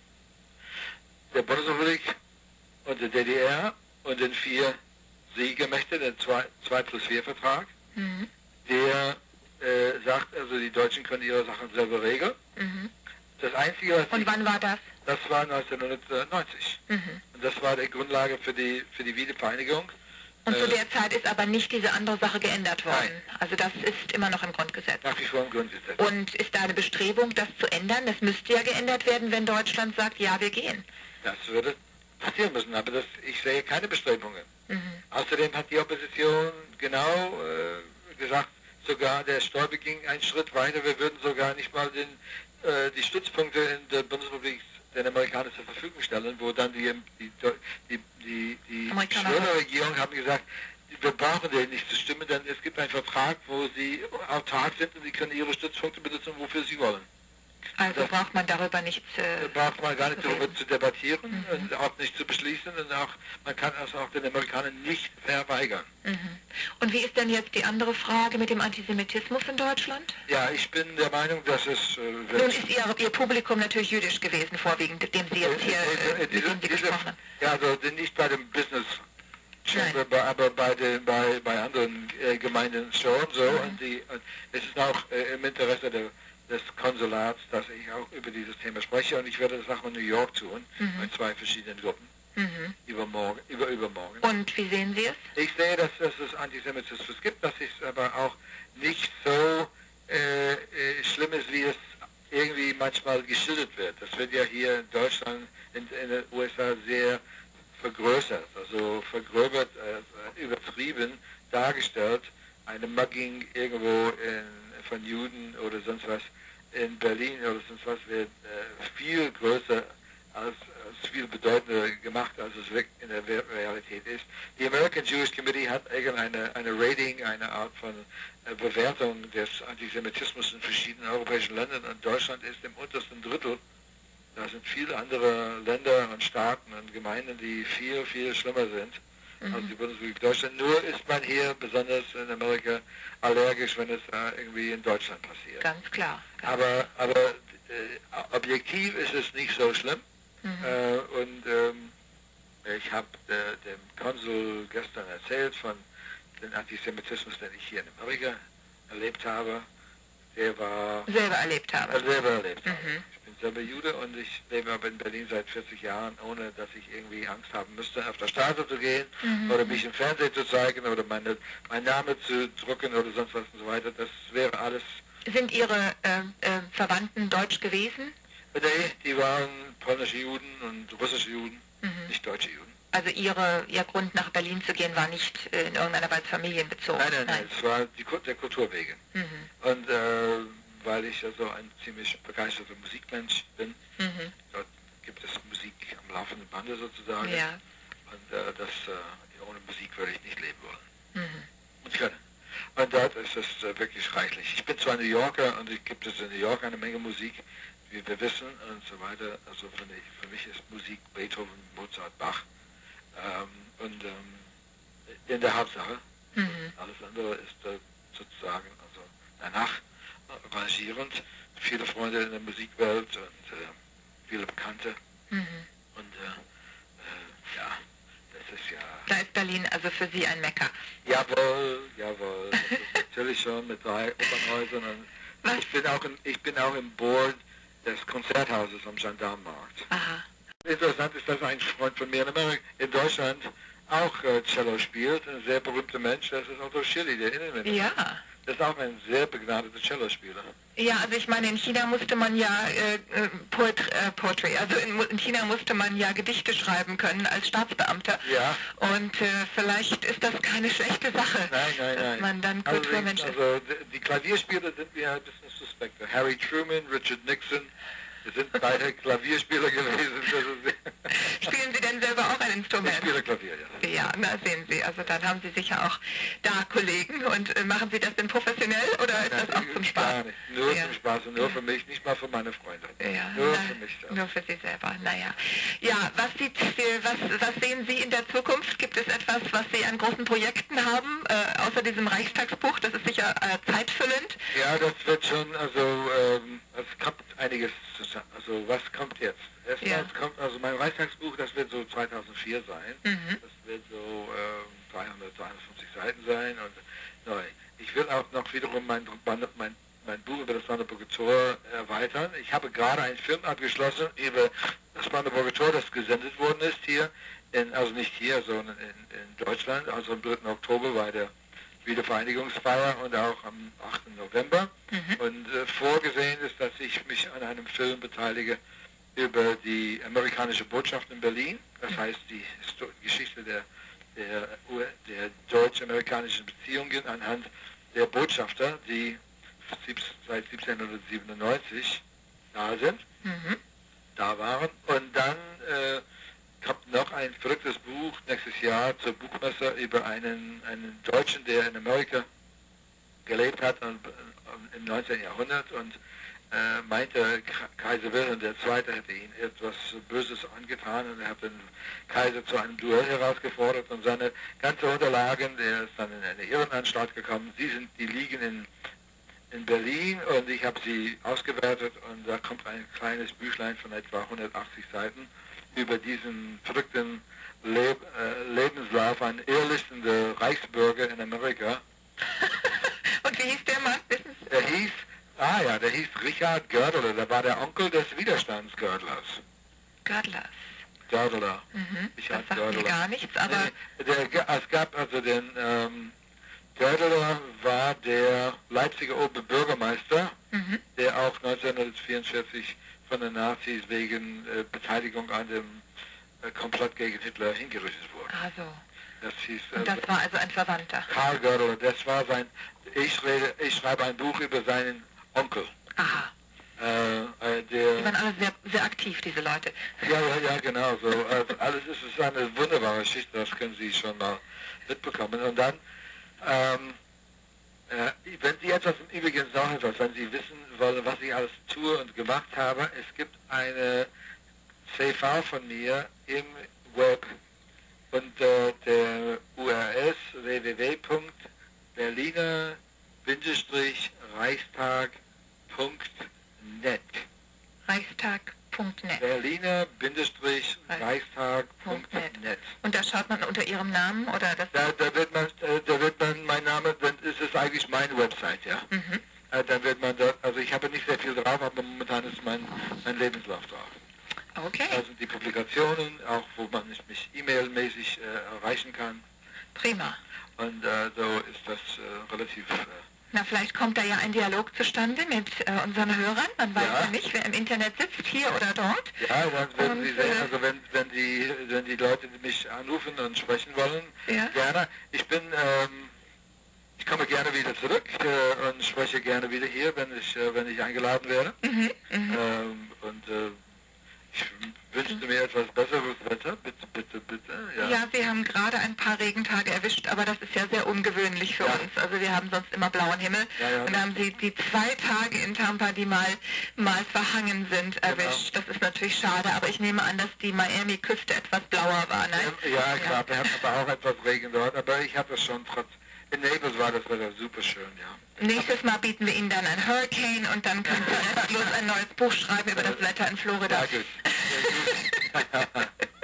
der Bundesrepublik und der D D R und den vier Siegermächten, der zwei plus vier Vertrag, mhm. der äh, sagt, also die Deutschen können ihre Sachen selber regeln. Mhm. Das Einzige, was und ich, wann war das? Das war neunzehnhundertneunzig. Mhm. Und das war die Grundlage für die, für die Wiedervereinigung. Und zu der Zeit ist aber nicht diese andere Sache geändert worden. Nein. Also das ist immer noch im Grundgesetz. Nach wie vor im Grundgesetz. Und ist da eine Bestrebung, das zu ändern? Das müsste ja geändert werden, wenn Deutschland sagt, ja, wir gehen. Das würde passieren müssen, aber das, ich sehe keine Bestrebungen. Mhm. Außerdem hat die Opposition genau äh, gesagt, sogar der Stoiber ging einen Schritt weiter. Wir würden sogar nicht mal den, äh, die Stützpunkte in der Bundesrepublik den Amerikanern zur Verfügung stellen, wo dann die, die, die, die, die schöne Regierung haben gesagt, wir brauchen denen nicht zu stimmen, denn es gibt einen Vertrag, wo sie autark sind und sie können ihre Stützpunkte benutzen, wofür sie wollen. Also das braucht man darüber nicht äh, braucht man gar nicht reden. darüber zu debattieren mhm. und auch nicht zu beschließen und auch man kann es auch den Amerikanern nicht verweigern. Mhm. Und wie ist denn jetzt die andere Frage mit dem Antisemitismus in Deutschland? Ja, ich bin der Meinung, dass es... Äh, Nun ist ihr, ihr Publikum natürlich jüdisch gewesen, vorwiegend, dem Sie jetzt hier äh, äh, diese, Sie gesprochen haben. Ja, also nicht bei dem Business Chamber, aber bei, den, bei, bei anderen äh, Gemeinden schon so. Mhm. Und, die, und es ist auch äh, im Interesse der des Konsulats, dass ich auch über dieses Thema spreche und ich werde das auch in New York tun, mhm. mit zwei verschiedenen Gruppen, mhm. übermorgen, über übermorgen. Und wie sehen Sie es? Ich sehe, dass, dass es Antisemitismus gibt, dass es aber auch nicht so äh, äh, schlimm ist, wie es irgendwie manchmal geschildert wird. Das wird ja hier in Deutschland, in, in den U S A sehr vergrößert, also vergröbert, äh, übertrieben dargestellt. Eine Mugging irgendwo in, von Juden oder sonst was in Berlin oder sonst was wird äh, viel größer als, als viel bedeutender gemacht, als es wirklich in der Realität ist. Die American Jewish Committee hat irgendeine eine Rating, eine Art von äh, Bewertung des Antisemitismus in verschiedenen europäischen Ländern und Deutschland ist im untersten Drittel. Da sind viele andere Länder und Staaten und Gemeinden, die viel, viel schlimmer sind. Mhm. Also die Bundesrepublik Deutschland. Nur ist man hier, besonders in Amerika, allergisch, wenn es äh, irgendwie in Deutschland passiert. Ganz klar. Ganz aber aber äh, objektiv ist es nicht so schlimm. Mhm. Äh, und ähm, ich habe äh, dem Konsul gestern erzählt von dem Antisemitismus, den ich hier in Amerika erlebt habe. Der war... Selber erlebt habe. Äh, selber erlebt habe. Mhm. Ich bin selber Jude und ich lebe aber in Berlin seit vierzig Jahren, ohne dass ich irgendwie Angst haben müsste, auf der Straße zu gehen mhm. oder mich im Fernsehen zu zeigen oder meine, meinen Namen zu drucken oder sonst was und so weiter. Das wäre alles... Sind Ihre äh, äh, Verwandten deutsch gewesen? Nee, die waren polnische Juden und russische Juden, mhm. nicht deutsche Juden. Also Ihre, Ihr Grund nach Berlin zu gehen war nicht äh, in irgendeiner Weise familienbezogen? Nein, nein, nein, nein, es war die, der Kultur wegen. Mhm. Und äh, weil ich also ein ziemlich begeisterter Musikmensch bin. Mhm. Dort gibt es Musik am laufenden Bande sozusagen. Ja. Und äh, das, äh, ohne Musik würde ich nicht leben wollen. Mhm. Und können. Und dort ist es äh, wirklich reichlich. Ich bin zwar New Yorker und es gibt es in New York eine Menge Musik, wie wir wissen und so weiter. Also für mich, für mich ist Musik Beethoven, Mozart, Bach. Ähm, und ähm, in der Hauptsache. Mhm. Alles andere ist äh, sozusagen also danach rangierend. Viele Freunde in der Musikwelt und äh, viele Bekannte. Mhm. Und äh, äh, ja, das ist ja... Da ist Berlin also für Sie ein Mekka. Jawohl, jawohl. Das ist natürlich schon mit drei Opernhäusern. Und ich bin auch im, ich bin auch im Board des Konzerthauses am Gendarmenmarkt. Aha. Interessant ist, dass ein Freund von mir in, Amerika, in Deutschland auch äh, Cello spielt. Ein sehr berühmter Mensch, das ist Otto Schilly, der Innenminister. Ja. Das ist auch ein sehr begnadeter Cellospieler. Ja, also ich meine, in China musste man ja äh, äh, Poetry, äh, Poetry, also in, in China musste man ja Gedichte schreiben können als Staatsbeamter. Ja. Und äh, vielleicht ist das keine schlechte Sache, Nein, nein, dass nein. man dann Also, Kulturmensch die, ist. also die, die Klavierspieler sind mir ein bisschen suspekt. Harry Truman, Richard Nixon, wir sind beide Klavierspieler gewesen. Spielen Sie denn selber auch ein Ich Instrument? spiele Klavier, ja. Ja, na sehen Sie, also dann haben Sie sicher auch da Kollegen. Und äh, machen Sie das denn professionell oder ist das auch zum Spaß? Gar nicht. Nur Ja. zum Spaß und nur für mich, nicht mal für meine Freunde. Ja, Nur na, für mich. Ja. nur für Sie selber, naja. Ja, was, sieht, äh, was, was sehen Sie in der Zukunft? Gibt es etwas, was Sie an großen Projekten haben, äh, außer diesem Reichstagsbuch? Das ist sicher äh, zeitfüllend. Ja, das wird schon, also ähm, es kommt einiges zusammen. Also was kommt jetzt? Erstmal Ja. kommt, also mein Reichstagsbuch, das wird so zweitausendvier sein. Mhm. Das wird so ähm, dreihundertdreiundfünfzig Seiten sein und neu. Ich will auch noch wiederum mein, mein, mein, mein Buch über das Brandenburger Tor erweitern. Ich habe gerade einen Film abgeschlossen über das Brandenburger Tor, das gesendet worden ist hier, in, also nicht hier, sondern in, in Deutschland, also am dritten Oktober bei der Wiedervereinigungsfeier und auch am achten November. Mhm. Und äh, vorgesehen ist, dass ich mich an einem Film beteilige über die amerikanische Botschaft in Berlin. Das heißt, die Histo Geschichte der, der, der deutsch-amerikanischen Beziehungen anhand der Botschafter, die seit siebzehnhundertsiebenundneunzig da sind, Mhm. da waren. Und dann äh, kommt noch ein verrücktes Buch nächstes Jahr zur Buchmesse über einen, einen Deutschen, der in Amerika gelebt hat und, und im neunzehnten Jahrhundert und äh, meinte, Kaiser Wilhelm der Zweite hätte ihn etwas Böses angetan und er hat den Kaiser zu einem Duell herausgefordert und seine ganzen Unterlagen, der ist dann in eine Irrenanstalt gekommen, die, sind, die liegen in, in Berlin und ich habe sie ausgewertet und da kommt ein kleines Büchlein von etwa hundertachtzig Seiten über diesen verrückten Leb äh, Lebenslauf, ein irrlichtender Reichsbürger in Amerika. Und wie hieß der Mann? Wissen Sie? Er hieß, ah ja, der hieß Richard Gördler, der war der Onkel des Widerstandsgördlers. Gördlers. Gördler. Mhm. Das Richard sagt mir Gördler. gar nichts, aber Nee, der, es gab also den, ähm, Gördler war der Leipziger Oberbürgermeister, mhm. der auch neunzehnhundertvierundvierzig von den Nazis wegen äh, Beteiligung an dem äh, Komplott gegen Hitler hingerichtet wurde. also. Das hieß Und äh, das war also ein Verwandter. Karl Gördler, das war sein, ich, rede, ich schreibe ein Buch über seinen Onkel. Aha. Äh, äh, der, Die waren alle sehr, sehr aktiv, diese Leute. ja, ja, ja, genau so. Also alles ist, ist eine wunderbare Geschichte, das können Sie schon mal mitbekommen. Und dann, ähm, äh, wenn Sie etwas im Übrigen noch etwas, wenn Sie wissen wollen, was ich alles tue und gemacht habe, es gibt eine C V von mir im Web und äh, der U R S w w w punkt berliner Reichstag punkt net Reichstag punkt net. berliner Reichstag punkt net. Und da schaut man unter Ihrem Namen oder das? Da, da wird man, äh, da wird man, mein Name, dann ist es eigentlich meine Website, ja. Mhm. Äh, dann wird man da, also ich habe nicht sehr viel drauf, aber momentan ist mein, mein Lebenslauf drauf. Okay, Da sind die Publikationen, auch wo man mich e-mail-mäßig äh, erreichen kann. prima. Und äh, so ist das äh, relativ... Äh, Na, vielleicht kommt da ja ein Dialog zustande mit äh, unseren Hörern. Man weiß Ja. ja nicht, wer im Internet sitzt, hier oder dort. ja, dann werden Und, Sie sehen, äh, also wenn, wenn, die, wenn die Leute mich anrufen und sprechen wollen, Ja. gerne. Ich bin... Ähm, Ich komme gerne wieder zurück äh, und spreche gerne wieder hier, wenn ich, äh, wenn ich eingeladen werde. Mhm. Mhm. Ähm, und äh, ich wünschte mir etwas besseres Wetter, bitte, bitte, bitte. Ja. Ja, Sie haben gerade ein paar Regentage erwischt, aber das ist ja sehr ungewöhnlich für Ja. uns. Also wir haben sonst immer blauen Himmel. Ja, ja. Und da haben Sie die zwei Tage in Tampa, die mal, mal verhangen sind, erwischt. Das ist natürlich schade, aber ich nehme an, dass die Miami-Küste etwas blauer war, ne? Ja, klar, wir haben aber auch etwas Regen dort, aber ich hatte schon trotz... In Naples war das Wetter super schön, ja. Nächstes Mal bieten wir Ihnen dann ein Hurricane und dann können Sie restlos ein neues Buch schreiben über das Wetter in Florida. Ja, gut. Ja, gut.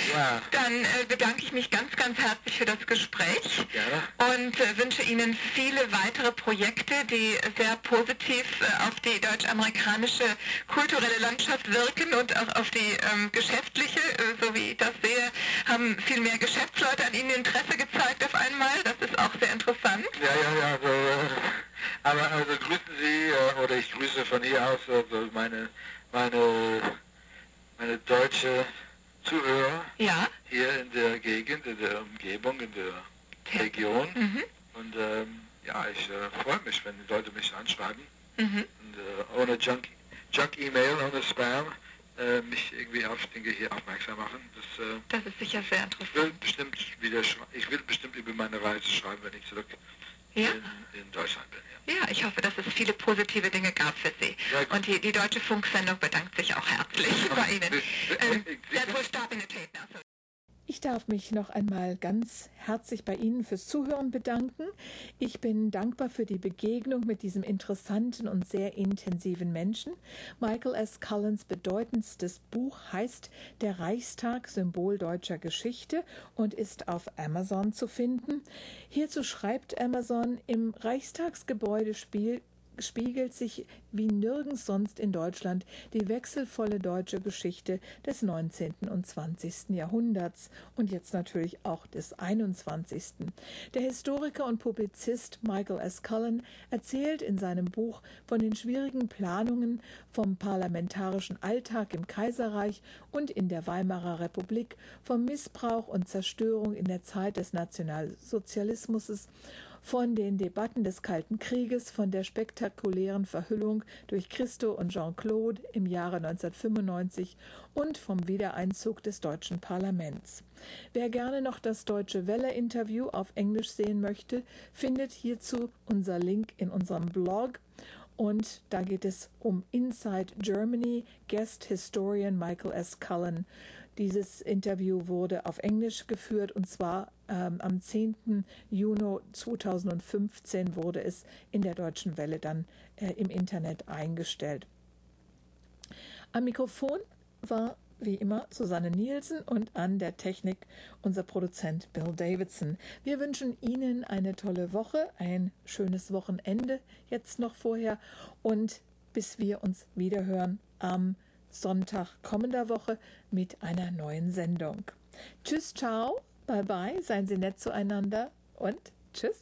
Ja. Dann äh, bedanke ich mich ganz, ganz herzlich für das Gespräch. Gerne. Und äh, wünsche Ihnen viele weitere Projekte, die sehr positiv äh, auf die deutsch-amerikanische kulturelle Landschaft wirken und auch auf die ähm, geschäftliche, äh, so wie ich das sehe, haben viel mehr Geschäftsleute an Ihnen Interesse gezeigt auf einmal. Das ist auch sehr interessant. Ja, ja, ja. Also, äh, aber also grüßen Sie, äh, oder ich grüße von hier aus also meine, meine, meine deutsche Zuhörer Ja. hier in der Gegend, in der Umgebung, in der Region. Mhm. Und ähm, ja, ich äh, freue mich, wenn die Leute mich anschreiben Mhm. und äh, ohne Junk, Junk-E-Mail, ohne Spam äh, mich irgendwie auf Dinge hier aufmerksam machen. Das, äh, Das ist sicher sehr ich will interessant. bestimmt wieder schre- ich will bestimmt über meine Reise schreiben, wenn ich zurück Ja. in, in Deutschland bin. Ja. Ja, ich hoffe, dass es viele positive Dinge gab für Sie. Ja, gut. Und die, die Deutsche Funksendung bedankt sich auch herzlich bei Ihnen. Ähm, Sie- that will stop in the tape now. So Ich darf mich noch einmal ganz herzlich bei Ihnen fürs Zuhören bedanken. Ich bin dankbar für die Begegnung mit diesem interessanten und sehr intensiven Menschen. Michael S. Cullens bedeutendstes Buch heißt Der Reichstag, Symbol deutscher Geschichte und ist auf Amazon zu finden. Hierzu schreibt Amazon, im Reichstagsgebäude spielt spiegelt sich wie nirgends sonst in Deutschland die wechselvolle deutsche Geschichte des neunzehnten und zwanzigsten Jahrhunderts und jetzt natürlich auch des einundzwanzigsten Der Historiker und Publizist Michael S. Cullen erzählt in seinem Buch von den schwierigen Planungen vom parlamentarischen Alltag im Kaiserreich und in der Weimarer Republik, vom Missbrauch und Zerstörung in der Zeit des Nationalsozialismus, von den Debatten des Kalten Krieges, von der spektakulären Verhüllung durch Christo und Jean-Claude im Jahre neunzehnhundertfünfundneunzig und vom Wiedereinzug des deutschen Parlaments. Wer gerne noch das Deutsche Welle-Interview auf Englisch sehen möchte, findet hierzu unser Link in unserem Blog. Und da geht es um Inside Germany, Guest Historian Michael S. Cullen. Dieses Interview wurde auf Englisch geführt und zwar ähm, am zehnten Juni zweitausendfünfzehn wurde es in der Deutschen Welle dann äh, im Internet eingestellt. Am Mikrofon war wie immer Susanne Nielsen und an der Technik unser Produzent Bill Davidson. Wir wünschen Ihnen eine tolle Woche, ein schönes Wochenende jetzt noch vorher und bis wir uns wiederhören am Sonntag kommender Woche mit einer neuen Sendung. Tschüss, ciao, bye bye, seien Sie nett zueinander und tschüss.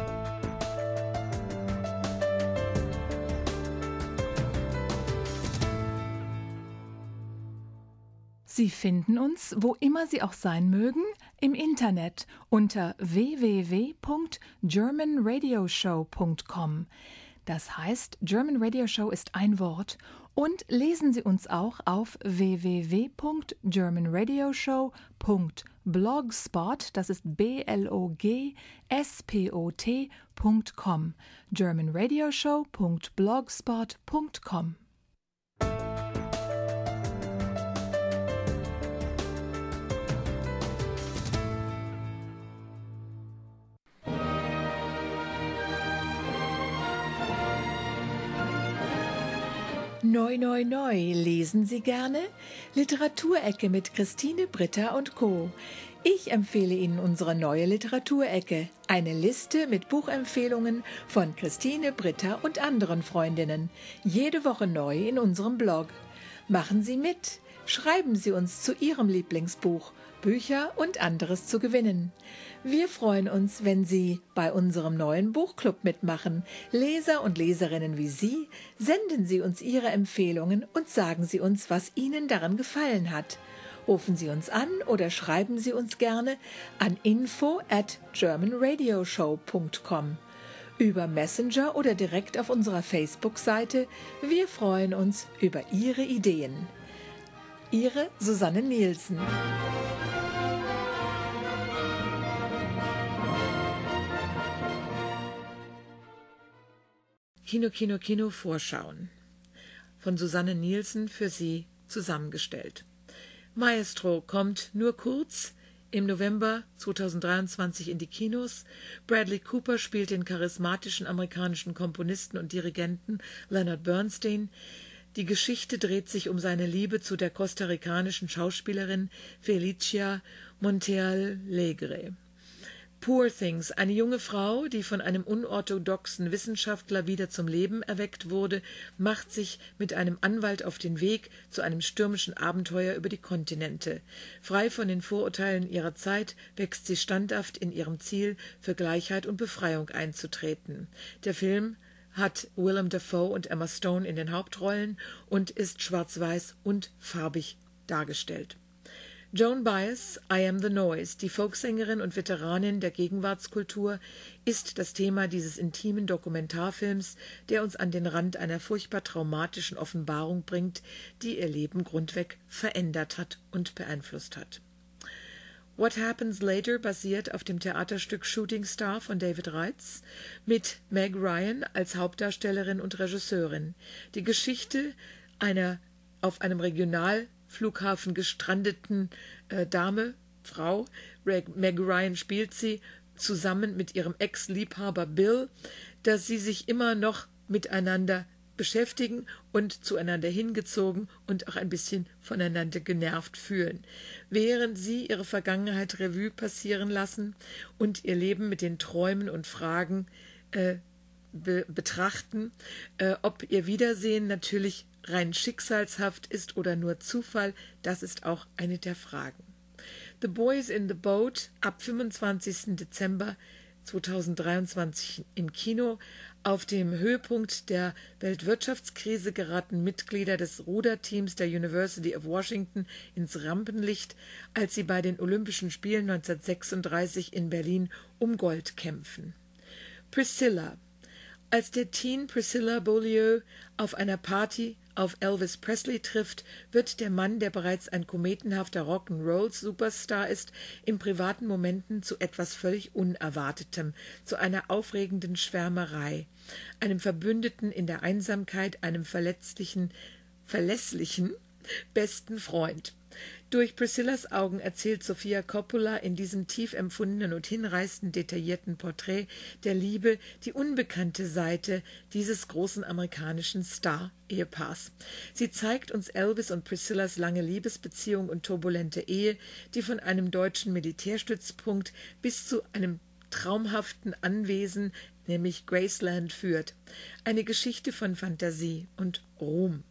Sie finden uns, wo immer Sie auch sein mögen, im Internet unter w w w punkt german radio show punkt com. Das heißt, German Radio Show ist ein Wort. Und lesen Sie uns auch auf w w w punkt german radio show punkt blogspot, das ist B L O G S P O T punkt com, german radio show punkt blogspot punkt com. Neu, neu, neu. Lesen Sie gerne? Literaturecke mit Christine Britta und Co. Ich empfehle Ihnen unsere neue Literaturecke. Eine Liste mit Buchempfehlungen von Christine Britta und anderen Freundinnen. Jede Woche neu in unserem Blog. Machen Sie mit. Schreiben Sie uns zu Ihrem Lieblingsbuch, Bücher und anderes zu gewinnen. Wir freuen uns, wenn Sie bei unserem neuen Buchclub mitmachen. Leser und Leserinnen wie Sie, senden Sie uns Ihre Empfehlungen und sagen Sie uns, was Ihnen daran gefallen hat. Rufen Sie uns an oder schreiben Sie uns gerne an info at german radio show punkt com. Über Messenger oder direkt auf unserer Facebook-Seite. Wir freuen uns über Ihre Ideen. Ihre Susanne Nielsen. Kino, Kino, Kino Vorschauen. Von Susanne Nielsen für Sie zusammengestellt. Maestro kommt nur kurz im November zweitausenddreiundzwanzig in die Kinos. Bradley Cooper spielt den charismatischen amerikanischen Komponisten und Dirigenten Leonard Bernstein. Die Geschichte dreht sich um seine Liebe zu der kostarikanischen Schauspielerin Felicia Montealegre. Poor Things, eine junge Frau, die von einem unorthodoxen Wissenschaftler wieder zum Leben erweckt wurde, macht sich mit einem Anwalt auf den Weg zu einem stürmischen Abenteuer über die Kontinente. Frei von den Vorurteilen ihrer Zeit wächst sie standhaft in ihrem Ziel, für Gleichheit und Befreiung einzutreten. Der Film hat Willem Dafoe und Emma Stone in den Hauptrollen und ist schwarz-weiß und farbig dargestellt. Joan Baez, I Am the Noise, die Folksängerin und Veteranin der Gegenwartskultur, ist das Thema dieses intimen Dokumentarfilms, der uns an den Rand einer furchtbar traumatischen Offenbarung bringt, die ihr Leben grundweg verändert hat und beeinflusst hat. What Happens Later basiert auf dem Theaterstück Shooting Star von David Reitz mit Meg Ryan als Hauptdarstellerin und Regisseurin. Die Geschichte einer auf einem Regionalflughafen gestrandeten äh, Dame, Frau, Meg Ryan spielt sie, zusammen mit ihrem Ex-Liebhaber Bill, dass sie sich immer noch miteinander beschäftigen und zueinander hingezogen und auch ein bisschen voneinander genervt fühlen, während sie ihre Vergangenheit Revue passieren lassen und ihr Leben mit den Träumen und Fragen äh, be- betrachten, äh, ob ihr Wiedersehen natürlich rein schicksalshaft ist oder nur Zufall, das ist auch eine der Fragen. The Boys in the Boat ab fünfundzwanzigsten Dezember zweitausenddreiundzwanzig im Kino. Auf dem Höhepunkt der Weltwirtschaftskrise geraten Mitglieder des Ruderteams der University of Washington ins Rampenlicht, als sie bei den Olympischen Spielen neunzehnhundertsechsunddreißig in Berlin um Gold kämpfen. Priscilla. Als der Teen Priscilla Beaulieu auf einer Party auf Elvis Presley trifft, wird der Mann, der bereits ein kometenhafter Rock'n'Roll-Superstar ist, in privaten Momenten zu etwas völlig Unerwartetem, zu einer aufregenden Schwärmerei, einem Verbündeten in der Einsamkeit, einem verletzlichen, verlässlichen, besten Freund. Durch Priscillas Augen erzählt Sofia Coppola in diesem tief empfundenen und hinreißend detaillierten Porträt der Liebe die unbekannte Seite dieses großen amerikanischen Star-Ehepaars. Sie zeigt uns Elvis und Priscillas lange Liebesbeziehung und turbulente Ehe, die von einem deutschen Militärstützpunkt bis zu einem traumhaften Anwesen, nämlich Graceland, führt. Eine Geschichte von Fantasie und Ruhm.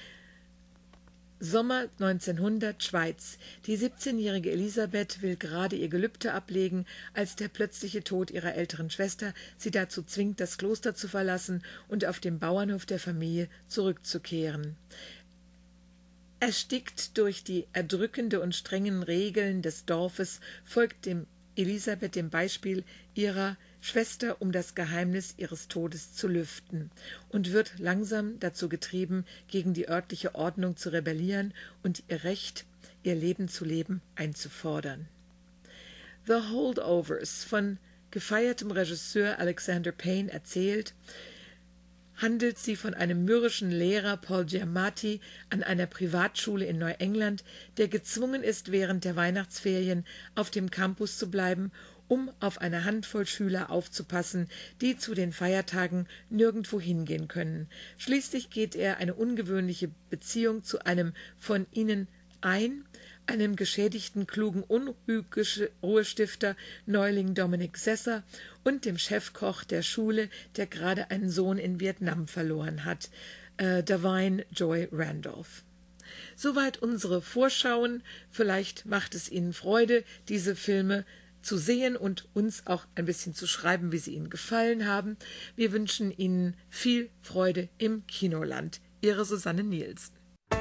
Sommer neunzehnhundert, Schweiz. Die siebzehnjährige Elisabeth will gerade ihr Gelübde ablegen, als der plötzliche Tod ihrer älteren Schwester sie dazu zwingt, das Kloster zu verlassen und auf dem Bauernhof der Familie zurückzukehren. Erstickt durch die erdrückende und strengen Regeln des Dorfes folgt dem Elisabeth dem Beispiel ihrer Schwester, um das Geheimnis ihres Todes zu lüften, und wird langsam dazu getrieben, gegen die örtliche Ordnung zu rebellieren und ihr Recht, ihr Leben zu leben, einzufordern. The Holdovers, von gefeiertem Regisseur Alexander Payne erzählt, handelt sie von einem mürrischen Lehrer Paul Giamatti an einer Privatschule in Neuengland, der gezwungen ist, während der Weihnachtsferien auf dem Campus zu bleiben, um auf eine Handvoll Schüler aufzupassen, die zu den Feiertagen nirgendwo hingehen können. Schließlich geht er eine ungewöhnliche Beziehung zu einem von ihnen ein, einem geschädigten, klugen Unruhestifter Neuling Dominic Sessa und dem Chefkoch der Schule, der gerade einen Sohn in Vietnam verloren hat, äh, Davine Joy Randolph. Soweit unsere Vorschauen. Vielleicht macht es Ihnen Freude, diese Filme zu sehen und uns auch ein bisschen zu schreiben, wie sie Ihnen gefallen haben. Wir wünschen Ihnen viel Freude im Kinoland. Ihre Susanne Nielsen.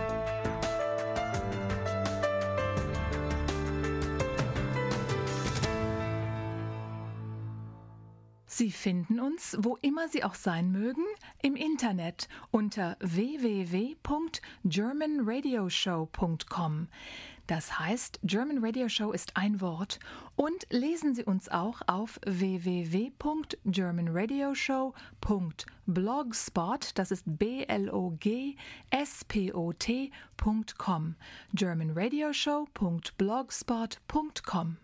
Sie finden uns, wo immer Sie auch sein mögen, im Internet unter w w w punkt german radio show punkt com. Das heißt, German Radio Show ist ein Wort. Und lesen Sie uns auch auf w w w punkt german radio show punkt blogspot, das ist B L O G S P O T punkt com, german radio show punkt blogspot punkt com.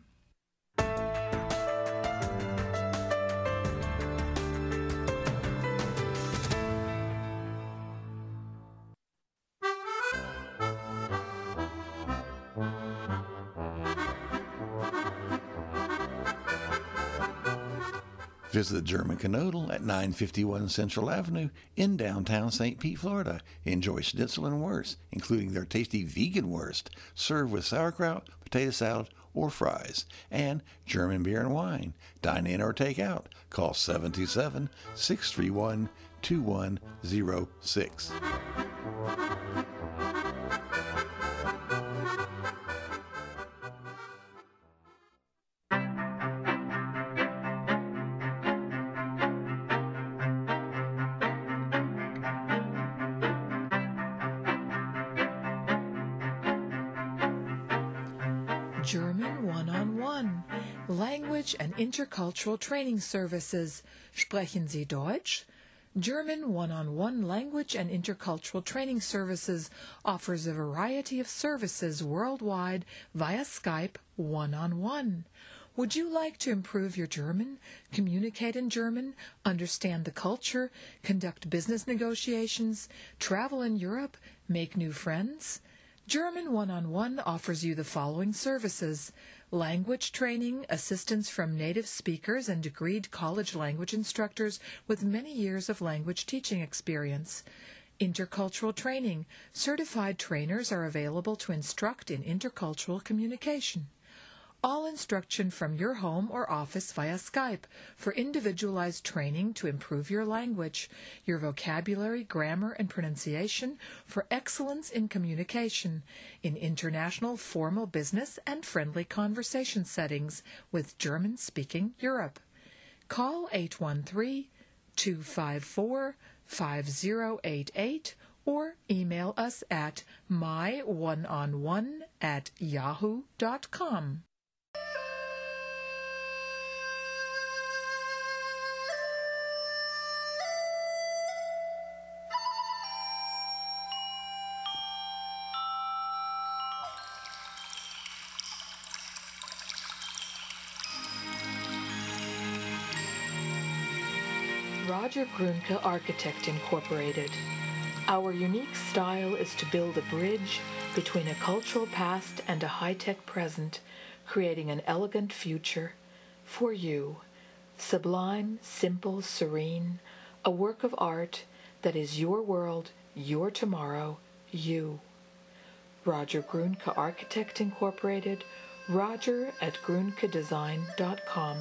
Visit the German Canodal at nine fifty-one Central Avenue in downtown Saint Pete, Florida. Enjoy schnitzel and wurst, including their tasty vegan wurst, served with sauerkraut, potato salad, or fries, and German beer and wine. Dine in or take out. Call seven two seven, six three one, two one zero six. German one-on-one, Language and Intercultural Training Services. Sprechen Sie Deutsch? German one-on-one Language and Intercultural Training Services offers a variety of services worldwide via Skype one-on-one. Would you like to improve your German, communicate in German, understand the culture, conduct business negotiations, travel in Europe, make new friends? German one-on-one offers you the following services: language training, assistance from native speakers and degreed college language instructors with many years of language teaching experience. Intercultural training. Certified trainers are available to instruct in intercultural communication. All instruction from your home or office via Skype for individualized training to improve your language, your vocabulary, grammar, and pronunciation for excellence in communication in international formal business and friendly conversation settings with German-speaking Europe. Call eight one three, two five four, five zero eight eight or email us at my one on one at yahoo dot com. Roger Grunke Architect Incorporated. Our unique style is to build a bridge between a cultural past and a high-tech present, creating an elegant future for you. Sublime, simple, serene, a work of art that is your world, your tomorrow, you. Roger Grunke Architect Incorporated, roger at grunke design dot com.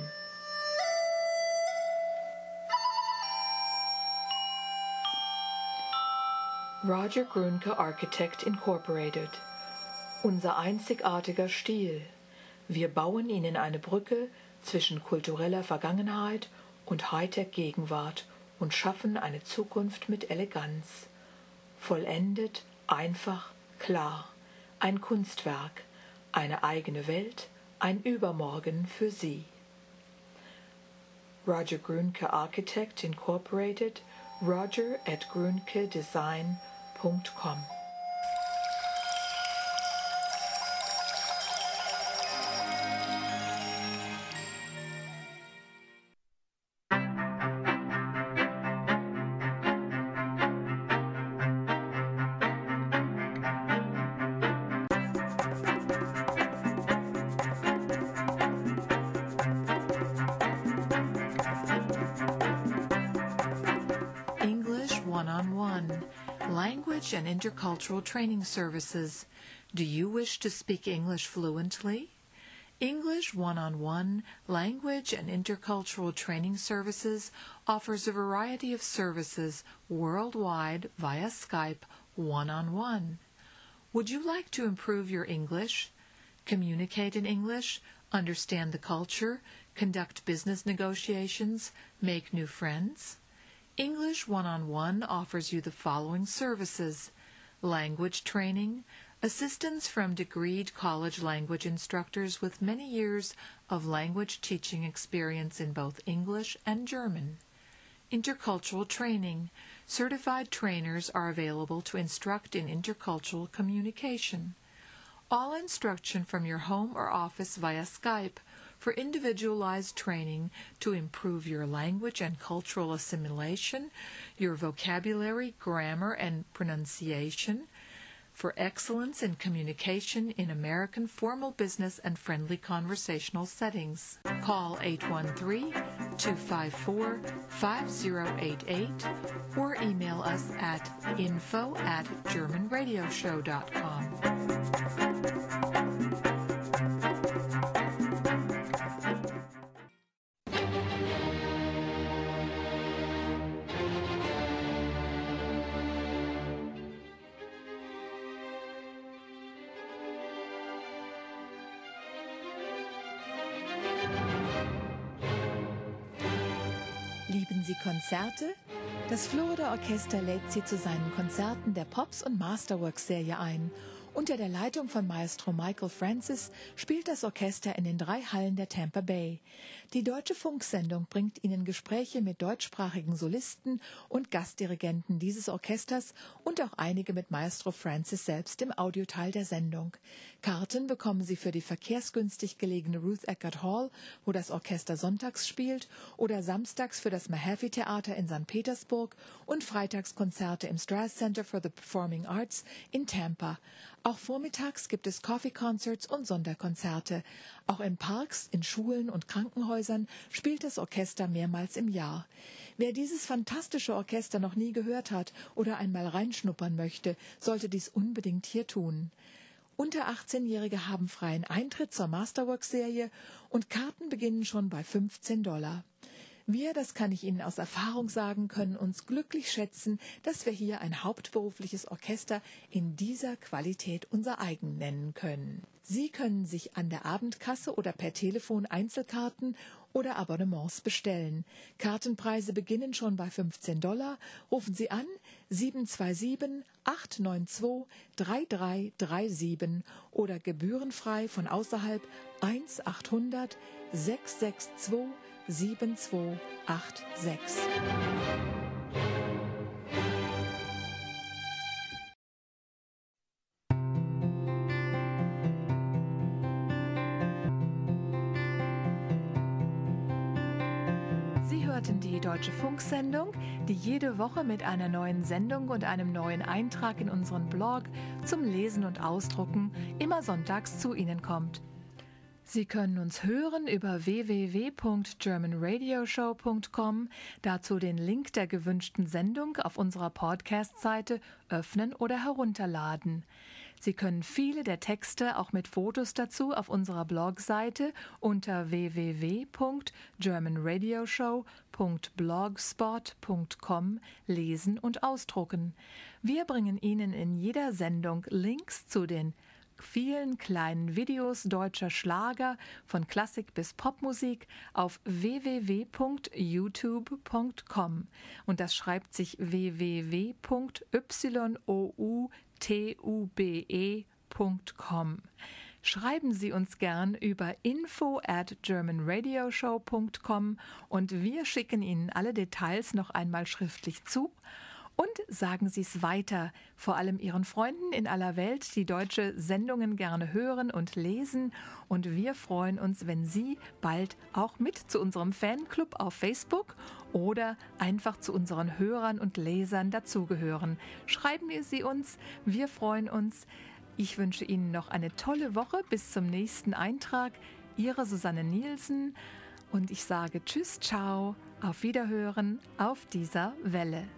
Roger Grunke Architect Incorporated. Unser einzigartiger Stil. Wir bauen Ihnen eine Brücke zwischen kultureller Vergangenheit und Hightech-Gegenwart und schaffen eine Zukunft mit Eleganz. Vollendet, einfach, klar. Ein Kunstwerk, eine eigene Welt, ein Übermorgen für Sie. Roger Grunke Architect Incorporated, roger at grunke design dot com. One-on-one, Language and Intercultural Training Services. Do you wish to speak English fluently? English One-on-one, Language and Intercultural Training Services offers a variety of services worldwide via Skype one-on-one. Would you like to improve your English, communicate in English, understand the culture, conduct business negotiations, make new friends? English One-on-one offers you the following services: language training, assistance from degreed college language instructors with many years of language teaching experience in both English and German. Intercultural training, certified trainers are available to instruct in intercultural communication. All instruction from your home or office via Skype for individualized training to improve your language and cultural assimilation, your vocabulary, grammar, and pronunciation, for excellence in communication in American formal business and friendly conversational settings. Call eight one three, two five four, five zero eight eight or email us at info at german radio show dot com. Lieben Sie Konzerte? Das Florida Orchester lädt Sie zu seinen Konzerten der Pops- und Masterworks-Serie ein. Unter der Leitung von Maestro Michael Francis spielt das Orchester in den drei Hallen der Tampa Bay. Die Deutsche Funksendung bringt Ihnen Gespräche mit deutschsprachigen Solisten und Gastdirigenten dieses Orchesters und auch einige mit Maestro Francis selbst im Audioteil der Sendung. Karten bekommen Sie für die verkehrsgünstig gelegene Ruth Eckerd Hall, wo das Orchester sonntags spielt, oder samstags für das Mahaffey Theater in Sankt Petersburg und Freitagskonzerte im Strass Center for the Performing Arts in Tampa. Auch vormittags gibt es Coffee Concerts und Sonderkonzerte. Auch in Parks, in Schulen und Krankenhäusern spielt das Orchester mehrmals im Jahr. Wer dieses fantastische Orchester noch nie gehört hat oder einmal reinschnuppern möchte, sollte dies unbedingt hier tun. Unter achtzehnjährige haben freien Eintritt zur Masterworks-Serie und Karten beginnen schon bei fünfzehn Dollar. Wir, das kann ich Ihnen aus Erfahrung sagen, können uns glücklich schätzen, dass wir hier ein hauptberufliches Orchester in dieser Qualität unser eigen nennen können. Sie können sich an der Abendkasse oder per Telefon Einzelkarten oder Abonnements bestellen. Kartenpreise beginnen schon bei fünfzehn Dollar. Rufen Sie an sieben zwei sieben, acht neun zwei, drei drei drei sieben oder gebührenfrei von außerhalb eins achthundert, sechs sechs zwei, sieben zwei acht sechs. Sie hörten die Deutsche Funksendung, die jede Woche mit einer neuen Sendung und einem neuen Eintrag in unseren Blog zum Lesen und Ausdrucken immer sonntags zu Ihnen kommt. Sie können uns hören über w w w punkt german radio show punkt com, dazu den Link der gewünschten Sendung auf unserer Podcast-Seite öffnen oder herunterladen. Sie können viele der Texte auch mit Fotos dazu auf unserer Blogseite unter w w w punkt german radio show punkt blogspot punkt com lesen und ausdrucken. Wir bringen Ihnen in jeder Sendung Links zu den vielen kleinen Videos deutscher Schlager von Klassik bis Popmusik auf w w w punkt youtube punkt com und das schreibt sich w w w punkt youtube punkt com. Schreiben Sie uns gern über info at german radio show punkt com und wir schicken Ihnen alle Details noch einmal schriftlich zu. Und sagen Sie es weiter, vor allem Ihren Freunden in aller Welt, die deutsche Sendungen gerne hören und lesen. Und wir freuen uns, wenn Sie bald auch mit zu unserem Fanclub auf Facebook oder einfach zu unseren Hörern und Lesern dazugehören. Schreiben Sie uns, wir freuen uns. Ich wünsche Ihnen noch eine tolle Woche. Bis zum nächsten Eintrag. Ihre Susanne Nielsen. Und ich sage Tschüss, ciao, auf Wiederhören auf dieser Welle.